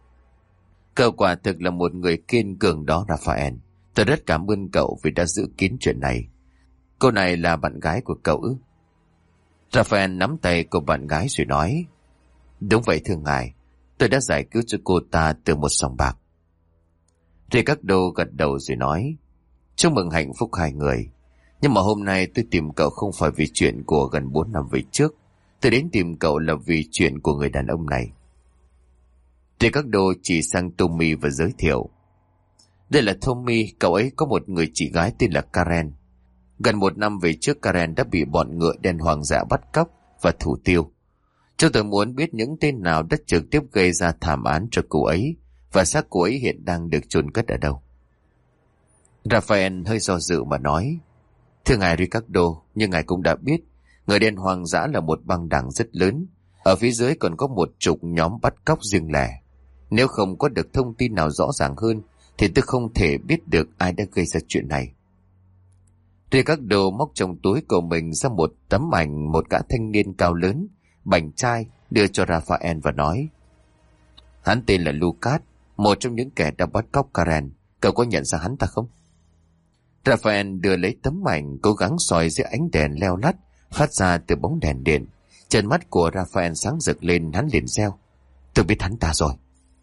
cậu quả thực là một người kiên cường đó Raphael. Tôi rất cảm ơn cậu vì đã giữ kín chuyện này. Cô này là bạn gái của cậu ư? Raphael nắm tay của bạn gái rồi nói: đúng vậy thưa ngài, tôi đã giải cứu cho cô ta từ một sòng bạc. Ricardo gật đầu rồi nói: chúc mừng hạnh phúc hai người. Nhưng mà hôm nay tôi tìm cậu không phải vì chuyện của gần bốn năm về trước. Tôi đến tìm cậu là vì chuyện của người đàn ông này. Ricardo chỉ sang Tommy và giới thiệu: đây là Tommy, cậu ấy có một người chị gái tên là Karen. Gần một năm về trước Karen đã bị bọn ngựa đen hoang dã bắt cóc và thủ tiêu. Chúng tôi muốn biết những tên nào đã trực tiếp gây ra thảm án cho cô ấy và xác cô ấy hiện đang được chôn cất ở đâu. Raphael hơi do dự mà nói: thưa ngài Ricardo, như ngài cũng đã biết, người đen hoang dã là một băng đảng rất lớn. Ở phía dưới còn có một chục nhóm bắt cóc riêng lẻ. Nếu không có được thông tin nào rõ ràng hơn thì tôi không thể biết được ai đã gây ra chuyện này. Ricardo móc trong túi của mình ra một tấm ảnh một gã thanh niên cao lớn, bảnh trai, đưa cho Raphael và nói: hắn tên là Lucas, một trong những kẻ đã bắt cóc Karen. Cậu có nhận ra hắn ta không? Raphael đưa lấy tấm ảnh, cố gắng soi dưới ánh đèn leo lắt phát ra từ bóng đèn điện. Chân mắt của Raphael sáng rực lên, hắn liền reo: tôi biết hắn ta rồi.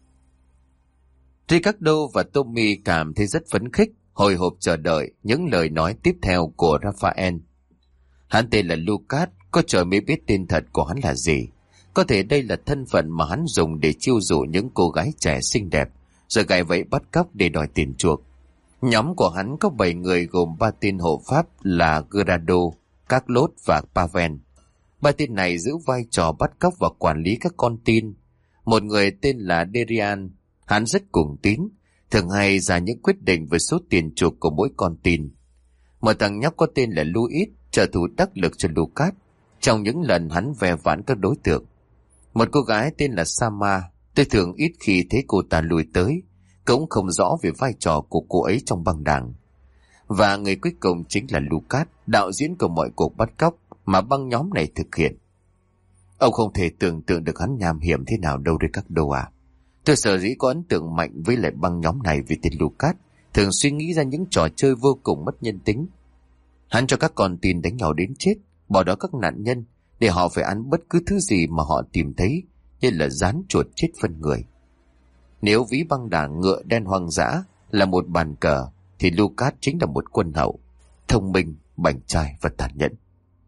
Ricardo và Tommy cảm thấy rất phấn khích, hồi hộp chờ đợi những lời nói tiếp theo của Raphael. Hắn tên là Lucas, có trời mới biết tên thật của hắn là gì. Có thể đây là thân phận mà hắn dùng để chiêu dụ những cô gái trẻ xinh đẹp, rồi gài bẫy bắt cóc để đòi tiền chuộc. Nhóm của hắn có bảy người gồm ba tên hộ pháp là Gerardo, Carlos và Pavel. Ba tên này giữ vai trò bắt cóc và quản lý các con tin. Một người tên là Derian, hắn rất cuồng tín, thường hay ra những quyết định về số tiền chuộc của mỗi con tin. Một thằng nhóc có tên là Luis, trợ thủ đắc lực cho Lucas trong những lần hắn ve vãn các đối tượng. Một cô gái tên là Sama, tôi thường ít khi thấy cô ta lùi tới, cũng không rõ về vai trò của cô ấy trong băng đảng. Và người cuối cùng chính là Lucas, đạo diễn của mọi cuộc bắt cóc mà băng nhóm này thực hiện. Ông không thể tưởng tượng được hắn nham hiểm thế nào đâu Ricardo à. Tôi sở dĩ có ấn tượng mạnh với lại băng nhóm này vì tên Lucas thường suy nghĩ ra những trò chơi vô cùng mất nhân tính. Hắn cho các con tin đánh nhau đến chết, bỏ đó các nạn nhân để họ phải ăn bất cứ thứ gì mà họ tìm thấy, như là rán chuột chết phân người. Nếu ví băng đảng ngựa đen hoang dã là một bàn cờ, thì Lucas chính là một quân hậu, thông minh, bảnh trai và tàn nhẫn.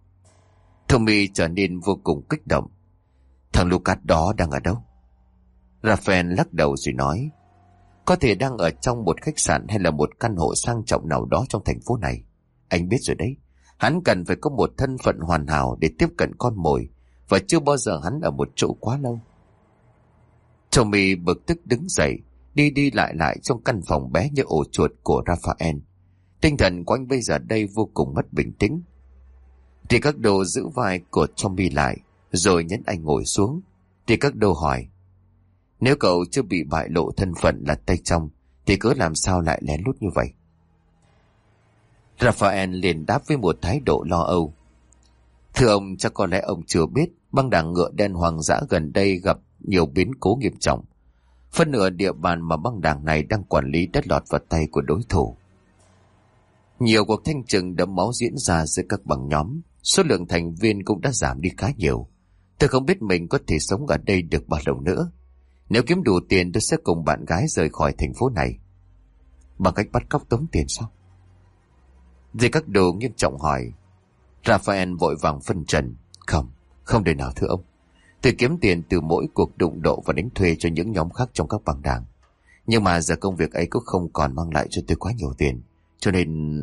Tommy trở nên vô cùng kích động. Thằng Lucas đó đang ở đâu? Raphael lắc đầu rồi nói, có thể đang ở trong một khách sạn hay là một căn hộ sang trọng nào đó trong thành phố này. Anh biết rồi đấy, hắn cần phải có một thân phận hoàn hảo để tiếp cận con mồi, và chưa bao giờ hắn ở một chỗ quá lâu. Tommy bực tức đứng dậy, đi đi lại lại trong căn phòng bé như ổ chuột của Raphael. Tinh thần của anh bây giờ đây vô cùng mất bình tĩnh. Ricardo giữ vai của Tommy lại, rồi nhấn anh ngồi xuống. Ricardo hỏi, nếu cậu chưa bị bại lộ thân phận là tay trong, thì cứ làm sao lại lén lút như vậy? Raphael liền đáp với một thái độ lo âu. Thưa ông, chắc có lẽ ông chưa biết, băng đảng ngựa đen hoang dã gần đây gặp nhiều biến cố nghiêm trọng. Phân nửa địa bàn mà băng đảng này đang quản lý đã lọt vào tay của đối thủ. Nhiều cuộc thanh trừng đẫm máu diễn ra giữa các băng nhóm, số lượng thành viên cũng đã giảm đi khá nhiều. Tôi không biết mình có thể sống ở đây được bao lâu nữa. Nếu kiếm đủ tiền, tôi sẽ cùng bạn gái rời khỏi thành phố này. Bằng cách bắt cóc tống tiền sao? Ricardo nghiêm trọng hỏi. Raphael vội vàng phân trần. Không, không đời nào thưa ông. Tôi kiếm tiền từ mỗi cuộc đụng độ và đánh thuê cho những nhóm khác trong các băng đảng. Nhưng mà giờ công việc ấy cũng không còn mang lại cho tôi quá nhiều tiền. Cho nên...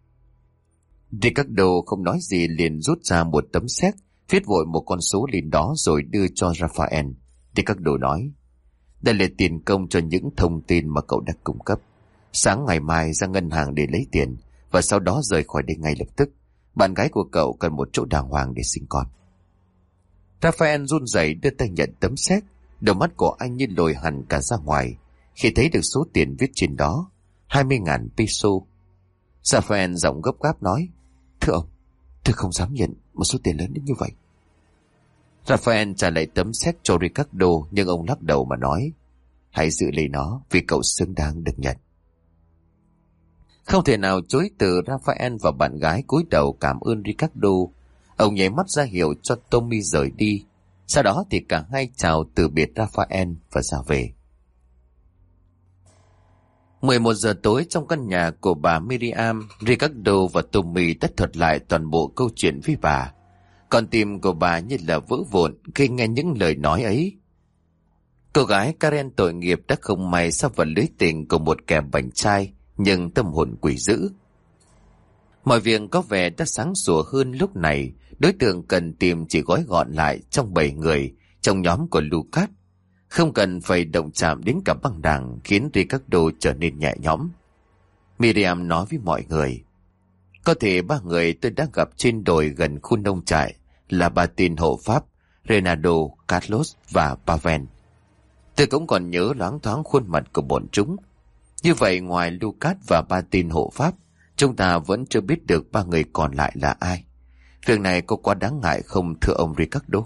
Ricardo không nói gì, liền rút ra một tấm séc, viết vội một con số lên đó rồi đưa cho Raphael. Ricardo nói, đây là tiền công cho những thông tin mà cậu đã cung cấp. Sáng ngày mai ra ngân hàng để lấy tiền, và sau đó rời khỏi đây ngay lập tức. Bạn gái của cậu cần một chỗ đàng hoàng để sinh con. Raphael run rẩy đưa tay nhận tấm séc. Đôi mắt của anh như lồi hẳn cả ra ngoài khi thấy được số tiền viết trên đó, hai mươi ngàn peso. Raphael giọng gấp gáp nói, thưa ông, tôi không dám nhận một số tiền lớn đến như vậy. Raphael trả lại tấm séc cho Ricardo, nhưng ông lắc đầu mà nói, hãy giữ lấy nó vì cậu xứng đáng được nhận. Không thể nào chối từ, Raphael và bạn gái cúi đầu cảm ơn Ricardo. Ông nháy mắt ra hiệu cho Tommy rời đi. Sau đó thì cả hai chào từ biệt Raphael và ra về. mười một giờ tối, trong căn nhà của bà Miriam, Ricardo và Tommy đã thuật lại toàn bộ câu chuyện với bà. Con tim của bà như là vỡ vụn khi nghe những lời nói ấy. Cô gái Karen tội nghiệp đã không may sắp vào lưới tình của một kẻ bảnh trai nhưng tâm hồn quỷ dữ. Mọi việc có vẻ đã sáng sủa hơn lúc này. Đối tượng cần tìm chỉ gói gọn lại trong bảy người trong nhóm của Lucas. Không cần phải động chạm đến cả băng đảng, khiến Ricardo trở nên nhẹ nhõm. Miriam nói với mọi người, có thể ba người tôi đã gặp trên đồi gần khu nông trại là bà tin hộ pháp, Renato, Carlos và Pavel. Tôi cũng còn nhớ loáng thoáng khuôn mặt của bọn chúng. Như vậy ngoài Lucas và ba tin hộ pháp, chúng ta vẫn chưa biết được ba người còn lại là ai. Việc này có quá đáng ngại không thưa ông Ricardo?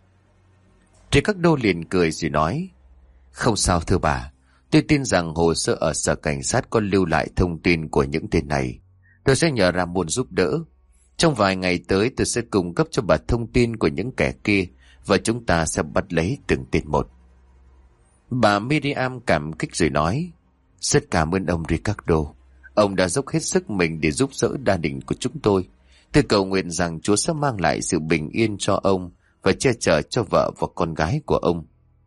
Ricardo liền cười rồi nói, không sao thưa bà. Tôi tin rằng hồ sơ ở sở cảnh sát có lưu lại thông tin của những tên này. Tôi sẽ nhờ Ramon giúp đỡ. Trong vài ngày tới tôi sẽ cung cấp cho bà thông tin của những kẻ kia, và chúng ta sẽ bắt lấy từng tên một. Bà Miriam cảm kích rồi nói, rất cảm ơn ông Ricardo. Ông đã dốc hết sức mình để giúp đỡ gia đình của chúng tôi. Tôi cầu nguyện rằng Chúa sẽ mang lại sự bình yên cho ông và che chở cho vợ và con gái của ông.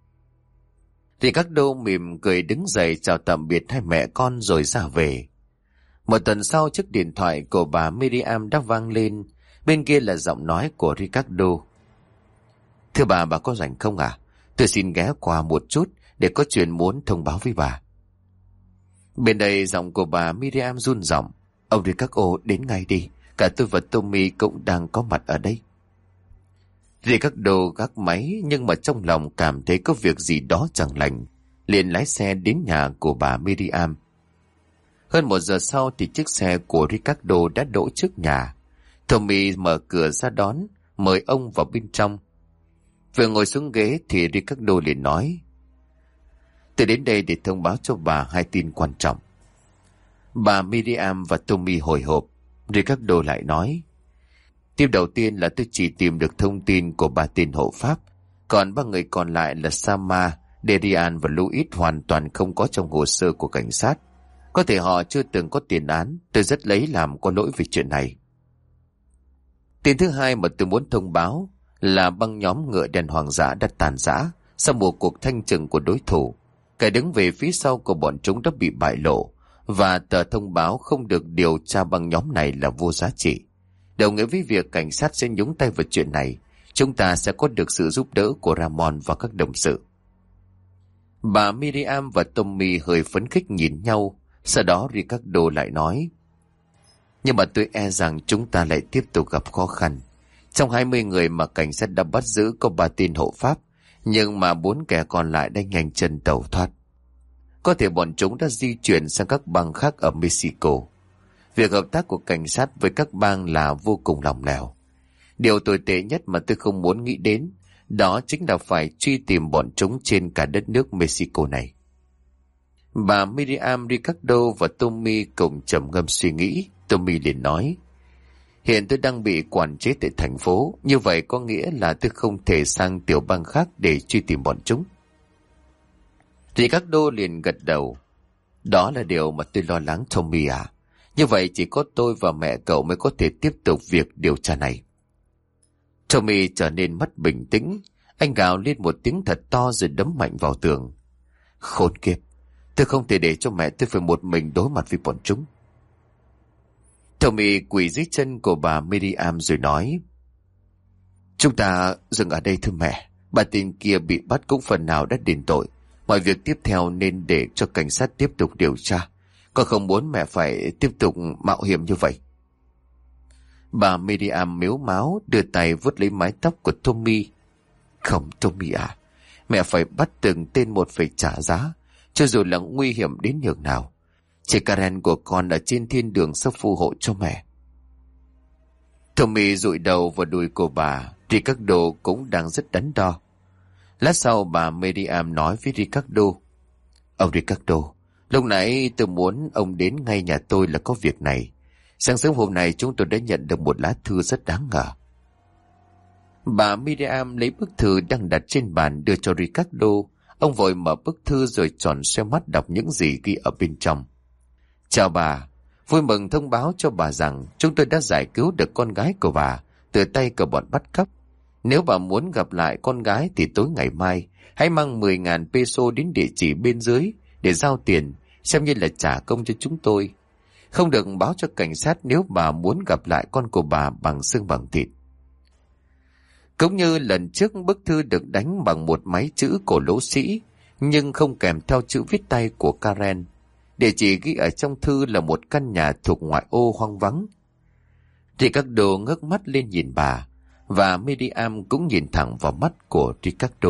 Ricardo mỉm cười đứng dậy chào tạm biệt hai mẹ con rồi ra về. Một tuần sau, chiếc điện thoại của bà Miriam đã vang lên. Bên kia là giọng nói của Ricardo. Thưa bà, bà có rảnh không à? Tôi xin ghé qua một chút để có chuyện muốn thông báo với bà. Bên đây giọng của bà Miriam run giọng. Ông Ricardo đến ngay đi. Cả tôi và Tommy cũng đang có mặt ở đây. Ricardo gác máy, nhưng mà trong lòng cảm thấy có việc gì đó chẳng lành, liền lái xe đến nhà của bà Miriam. Hơn một giờ sau thì chiếc xe của Ricardo đã đỗ trước nhà. Tommy mở cửa ra đón, mời ông vào bên trong. Vừa ngồi xuống ghế thì Ricardo liền nói, tôi đến đây để thông báo cho bà hai tin quan trọng. Bà Miriam và Tommy hồi hộp. Ricardo lại nói: Tiếp đầu tiên là tôi chỉ tìm được thông tin của ba tên hộ pháp, còn ba người còn lại là Sama, Derian và Louis hoàn toàn không có trong hồ sơ của cảnh sát. Có thể họ chưa từng có tiền án, tôi rất lấy làm có lỗi về chuyện này. Tin thứ hai mà tôi muốn thông báo là băng nhóm ngựa đen hoàng dã đã tàn rã sau một cuộc thanh trừng của đối thủ. Kẻ đứng về phía sau của bọn chúng đã bị bại lộ, và tờ thông báo không được điều tra băng nhóm này là vô giá trị. Đồng nghĩa với việc cảnh sát sẽ nhúng tay vào chuyện này, chúng ta sẽ có được sự giúp đỡ của Ramon và các đồng sự. Bà Miriam và Tommy hơi phấn khích nhìn nhau, sau đó Ricardo lại nói: Nhưng mà tôi e rằng chúng ta lại tiếp tục gặp khó khăn. Trong hai mươi người mà cảnh sát đã bắt giữ có ba tên hộ pháp, nhưng mà bốn kẻ còn lại đã nhanh chân tẩu thoát. Có thể bọn chúng đã di chuyển sang các bang khác ở Mexico. Việc hợp tác của cảnh sát với các bang là vô cùng lỏng lẻo. Điều tồi tệ nhất mà tôi không muốn nghĩ đến, đó chính là phải truy tìm bọn chúng trên cả đất nước Mexico này. Bà Miriam, Ricardo và Tommy cùng trầm ngâm suy nghĩ. Tommy liền nói: Hiện tôi đang bị quản chế tại thành phố, như vậy có nghĩa là tôi không thể sang tiểu bang khác để truy tìm bọn chúng. Ricardo liền gật đầu: Đó là điều mà tôi lo lắng, Tommy à. Như vậy chỉ có tôi và mẹ cậu mới có thể tiếp tục việc điều tra này. Tommy trở nên mất bình tĩnh. Anh gào lên một tiếng thật to rồi đấm mạnh vào tường. Khốn kiếp, tôi không thể để cho mẹ tôi phải một mình đối mặt với bọn chúng. Tommy quỳ dưới chân của bà Miriam rồi nói: Chúng ta dừng ở đây thưa mẹ. Bà tên kia bị bắt cũng phần nào đã đền tội. Mọi việc tiếp theo nên để cho cảnh sát tiếp tục điều tra. Con không muốn mẹ phải tiếp tục mạo hiểm như vậy. Bà Miriam mếu máo đưa tay vuốt lấy mái tóc của Tommy. Không Tommy à, mẹ phải bắt từng tên một phải trả giá, cho dù là nguy hiểm đến nhường nào. Chị Karen của con ở trên thiên đường sắp phù hộ cho mẹ. Tommy dụi đầu vào đùi của bà. Ricardo cũng đang rất đắn đo. Lát sau bà Miriam nói với Ricardo: Ông Ricardo, lúc nãy tôi muốn ông đến ngay nhà tôi là có việc này. Sáng sớm hôm nay chúng tôi đã nhận được một lá thư rất đáng ngờ. Bà Miriam lấy bức thư đang đặt trên bàn đưa cho Ricardo. Ông vội mở bức thư rồi tròn xoe mắt đọc những gì ghi ở bên trong. Chào bà, vui mừng thông báo cho bà rằng chúng tôi đã giải cứu được con gái của bà từ tay của bọn bắt cóc. Nếu bà muốn gặp lại con gái thì tối ngày mai hãy mang mười nghìn peso đến địa chỉ bên dưới để giao tiền, xem như là trả công cho chúng tôi. Không được báo cho cảnh sát nếu bà muốn gặp lại con của bà bằng xương bằng thịt. Cũng như lần trước, bức thư được đánh bằng một máy chữ cổ lỗ sĩ, nhưng không kèm theo chữ viết tay của Karen. Địa chỉ ghi ở trong thư là một căn nhà thuộc ngoại ô hoang vắng. Ricardo ngước mắt lên nhìn bà, và Miriam cũng nhìn thẳng vào mắt của Ricardo.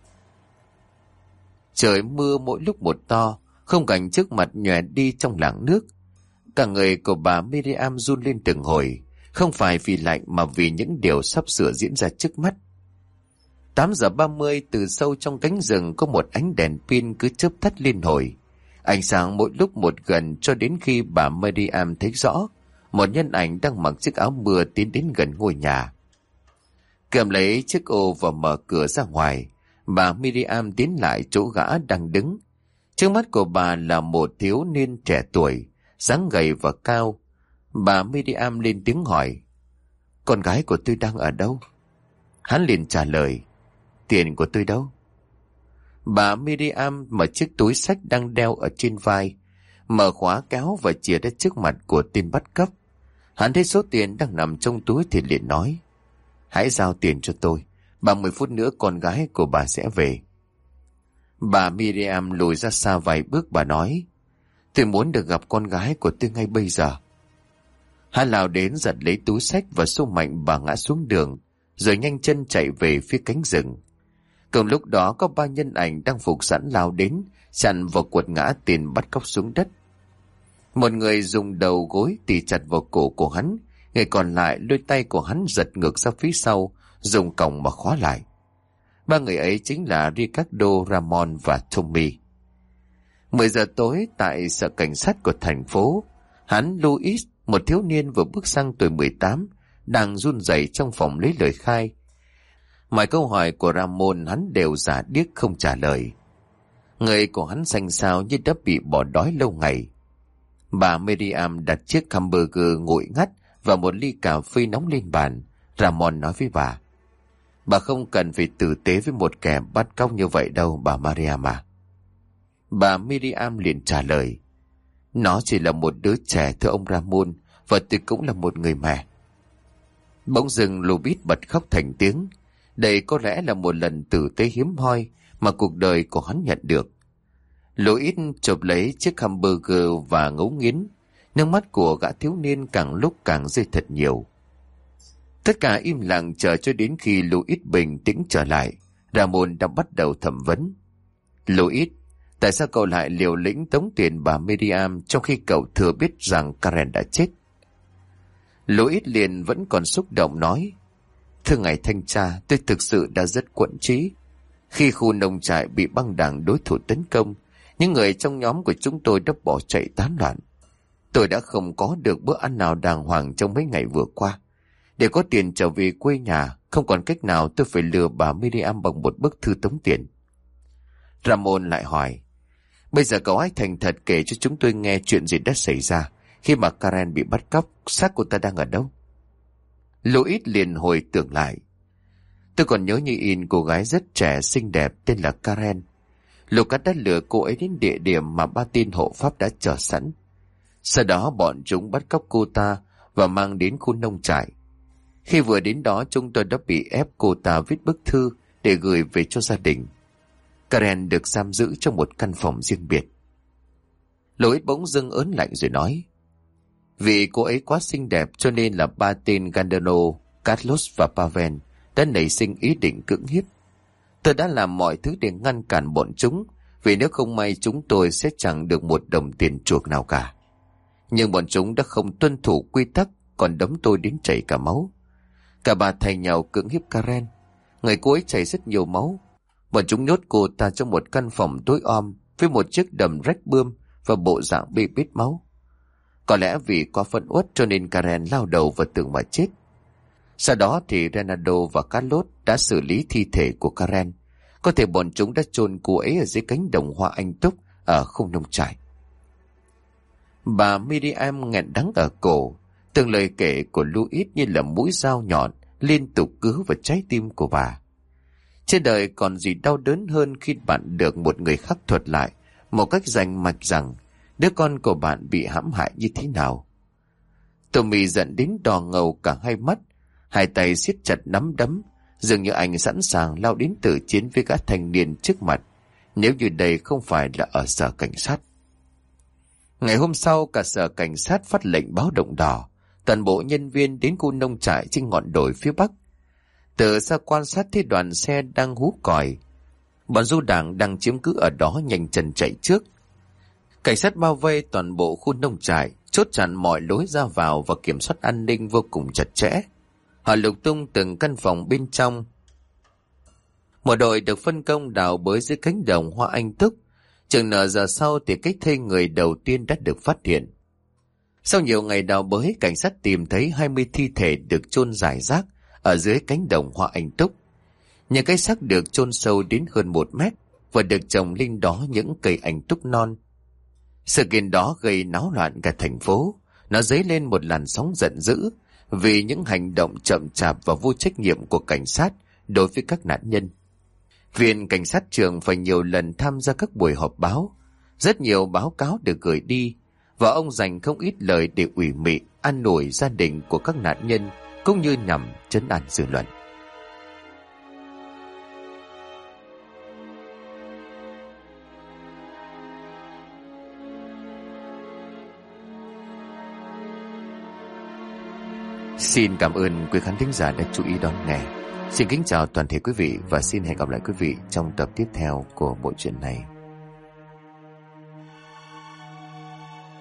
Trời mưa mỗi lúc một to, khung cảnh trước mặt nhòe đi trong làng nước. Cả người của bà Miriam run lên từng hồi, không phải vì lạnh mà vì những điều sắp sửa diễn ra trước mắt. Tám giờ ba mươi, từ sâu trong cánh rừng có một ánh đèn pin cứ chớp tắt liên hồi. Ánh sáng mỗi lúc một gần cho đến khi bà Miriam thấy rõ một nhân ảnh đang mặc chiếc áo mưa tiến đến gần ngôi nhà. Cầm lấy chiếc ô và mở cửa ra ngoài, bà Miriam tiến lại chỗ gã đang đứng. Trước mắt của bà là một thiếu niên trẻ tuổi, dáng gầy và cao. Bà Miriam lên tiếng hỏi: Con gái của tôi đang ở đâu? Hắn liền trả lời: Tiền của tôi đâu? Bà Miriam mở chiếc túi xách đang đeo ở trên vai, mở khóa kéo và chìa ra trước mặt của tên bắt cóc. Hắn thấy số tiền đang nằm trong túi thì liền nói: Hãy giao tiền cho tôi, ba mươi phút nữa con gái của bà sẽ về. Bà Miriam lùi ra xa vài bước, bà nói: Tôi muốn được gặp con gái của tôi ngay bây giờ. Hắn lao đến giật lấy túi xách và xô mạnh bà ngã xuống đường, rồi nhanh chân chạy về phía cánh rừng. Cùng lúc đó có ba nhân ảnh đang phục sẵn lao đến, chặn và quật ngã tiền bắt cóc xuống đất. Một người dùng đầu gối tì chặt vào cổ của hắn, người còn lại đôi tay của hắn giật ngược ra phía sau, dùng còng mà khóa lại. Ba người ấy chính là Ricardo, Ramon và Tommy. Mười giờ tối tại sở cảnh sát của thành phố, hắn Louis, một thiếu niên vừa bước sang tuổi mười tám, đang run rẩy trong phòng lấy lời khai. Mọi câu hỏi của Ramon hắn đều giả điếc không trả lời. Người của hắn xanh xao như đã bị bỏ đói lâu ngày. Bà Miriam đặt chiếc hamburger nguội ngắt và một ly cà phê nóng lên bàn. Ramon nói với bà: Bà không cần phải tử tế với một kẻ bắt cóc như vậy đâu, bà Mariam à. Bà Miriam liền trả lời: Nó chỉ là một đứa trẻ thưa ông Ramon, và tôi cũng là một người mẹ. Bỗng dưng Lubit bật khóc thành tiếng. Đây có lẽ là một lần tử tế hiếm hoi mà cuộc đời của hắn nhận được. Louis chộp lấy chiếc hamburger và ngấu nghiến. Nước mắt của gã thiếu niên càng lúc càng rơi thật nhiều. Tất cả im lặng chờ cho đến khi Louis bình tĩnh trở lại. Ramon đã bắt đầu thẩm vấn. Louis, tại sao cậu lại liều lĩnh tống tiền bà Miriam trong khi cậu thừa biết rằng Karen đã chết? Louis liền vẫn còn xúc động nói: Thưa ngài thanh tra, tôi thực sự đã rất quẫn trí. Khi khu nông trại bị băng đảng đối thủ tấn công, những người trong nhóm của chúng tôi đã bỏ chạy tán loạn. Tôi đã không có được bữa ăn nào đàng hoàng trong mấy ngày vừa qua. Để có tiền trở về quê nhà, không còn cách nào tôi phải lừa bà Miriam bằng một bức thư tống tiền. Ramon lại hỏi: Bây giờ cậu hãy thành thật kể cho chúng tôi nghe chuyện gì đã xảy ra khi mà Karen bị bắt cóc, xác cô ta đang ở đâu? Louis liền hồi tưởng lại. Tôi còn nhớ như in cô gái rất trẻ xinh đẹp tên là Karen. Lucas đã lừa cô ấy đến địa điểm mà ba tên hộ pháp đã chờ sẵn. Sau đó bọn chúng bắt cóc cô ta và mang đến khu nông trại. Khi vừa đến đó, chúng tôi đã bị ép cô ta viết bức thư để gửi về cho gia đình. Karen được giam giữ trong một căn phòng riêng biệt. Louis bỗng dưng ớn lạnh rồi nói: Vì cô ấy quá xinh đẹp cho nên là ba tên Gandano, Carlos và Pavel đã nảy sinh ý định cưỡng hiếp. Tôi đã làm mọi thứ để ngăn cản bọn chúng, vì nếu không may chúng tôi sẽ chẳng được một đồng tiền chuộc nào cả. Nhưng bọn chúng đã không tuân thủ quy tắc, còn đấm tôi đến chảy cả máu. Cả ba thay nhau cưỡng hiếp Karen. Người cô ấy chảy rất nhiều máu. Bọn chúng nhốt cô ta trong một căn phòng tối om với một chiếc đầm rách bươm và bộ dạng bê bết máu. Có lẽ vì quá phẫn uất cho nên Karen lao đầu vào tường mà chết. Sau đó thì Renato và Carlos đã xử lý thi thể của Karen. Có thể bọn chúng đã chôn cô ấy ở dưới cánh đồng hoa anh túc ở khu nông trại. Bà Miriam nghẹn đắng ở cổ. Từng lời kể của Louis như là mũi dao nhọn liên tục cứa vào trái tim của bà. Trên đời còn gì đau đớn hơn khi bạn được một người khác thuật lại một cách rành mạch rằng đứa con của bạn bị hãm hại như thế nào. Tommy giận đến đỏ ngầu cả hai mắt, hai tay siết chặt nắm đấm, dường như anh sẵn sàng lao đến tử chiến với gã thanh niên trước mặt, nếu như đây không phải là ở sở cảnh sát. Ngày hôm sau, cả sở cảnh sát phát lệnh báo động đỏ, toàn bộ nhân viên đến khu nông trại trên ngọn đồi phía bắc. Từ xa quan sát thấy đoàn xe đang hú còi, bọn du đảng đang chiếm cứ ở đó nhanh chân chạy trước. Cảnh sát bao vây toàn bộ khu nông trại, chốt chặn mọi lối ra vào và kiểm soát an ninh vô cùng chặt chẽ. Họ lục tung từng căn phòng bên trong. Một đội được phân công đào bới dưới cánh đồng hoa anh túc. Chừng nửa giờ sau thì cái thây người đầu tiên đã được phát hiện. Sau nhiều ngày đào bới, cảnh sát tìm thấy hai mươi thi thể được chôn rải rác ở dưới cánh đồng hoa anh túc. Những cái xác được chôn sâu đến hơn một mét và được trồng lên đó những cây anh túc non. Sự kiện đó gây náo loạn cả thành phố. Nó dấy lên một làn sóng giận dữ vì những hành động chậm chạp và vô trách nhiệm của cảnh sát đối với các nạn nhân. Viện cảnh sát trưởng phải nhiều lần tham gia các buổi họp báo. Rất nhiều báo cáo được gửi đi và ông dành không ít lời để ủy mị an ủi gia đình của các nạn nhân cũng như nhằm trấn an dư luận. Xin cảm ơn quý khán thính giả đã chú ý đón nghe. Xin kính chào toàn thể quý vị và xin hẹn gặp lại quý vị trong tập tiếp theo của bộ truyện này.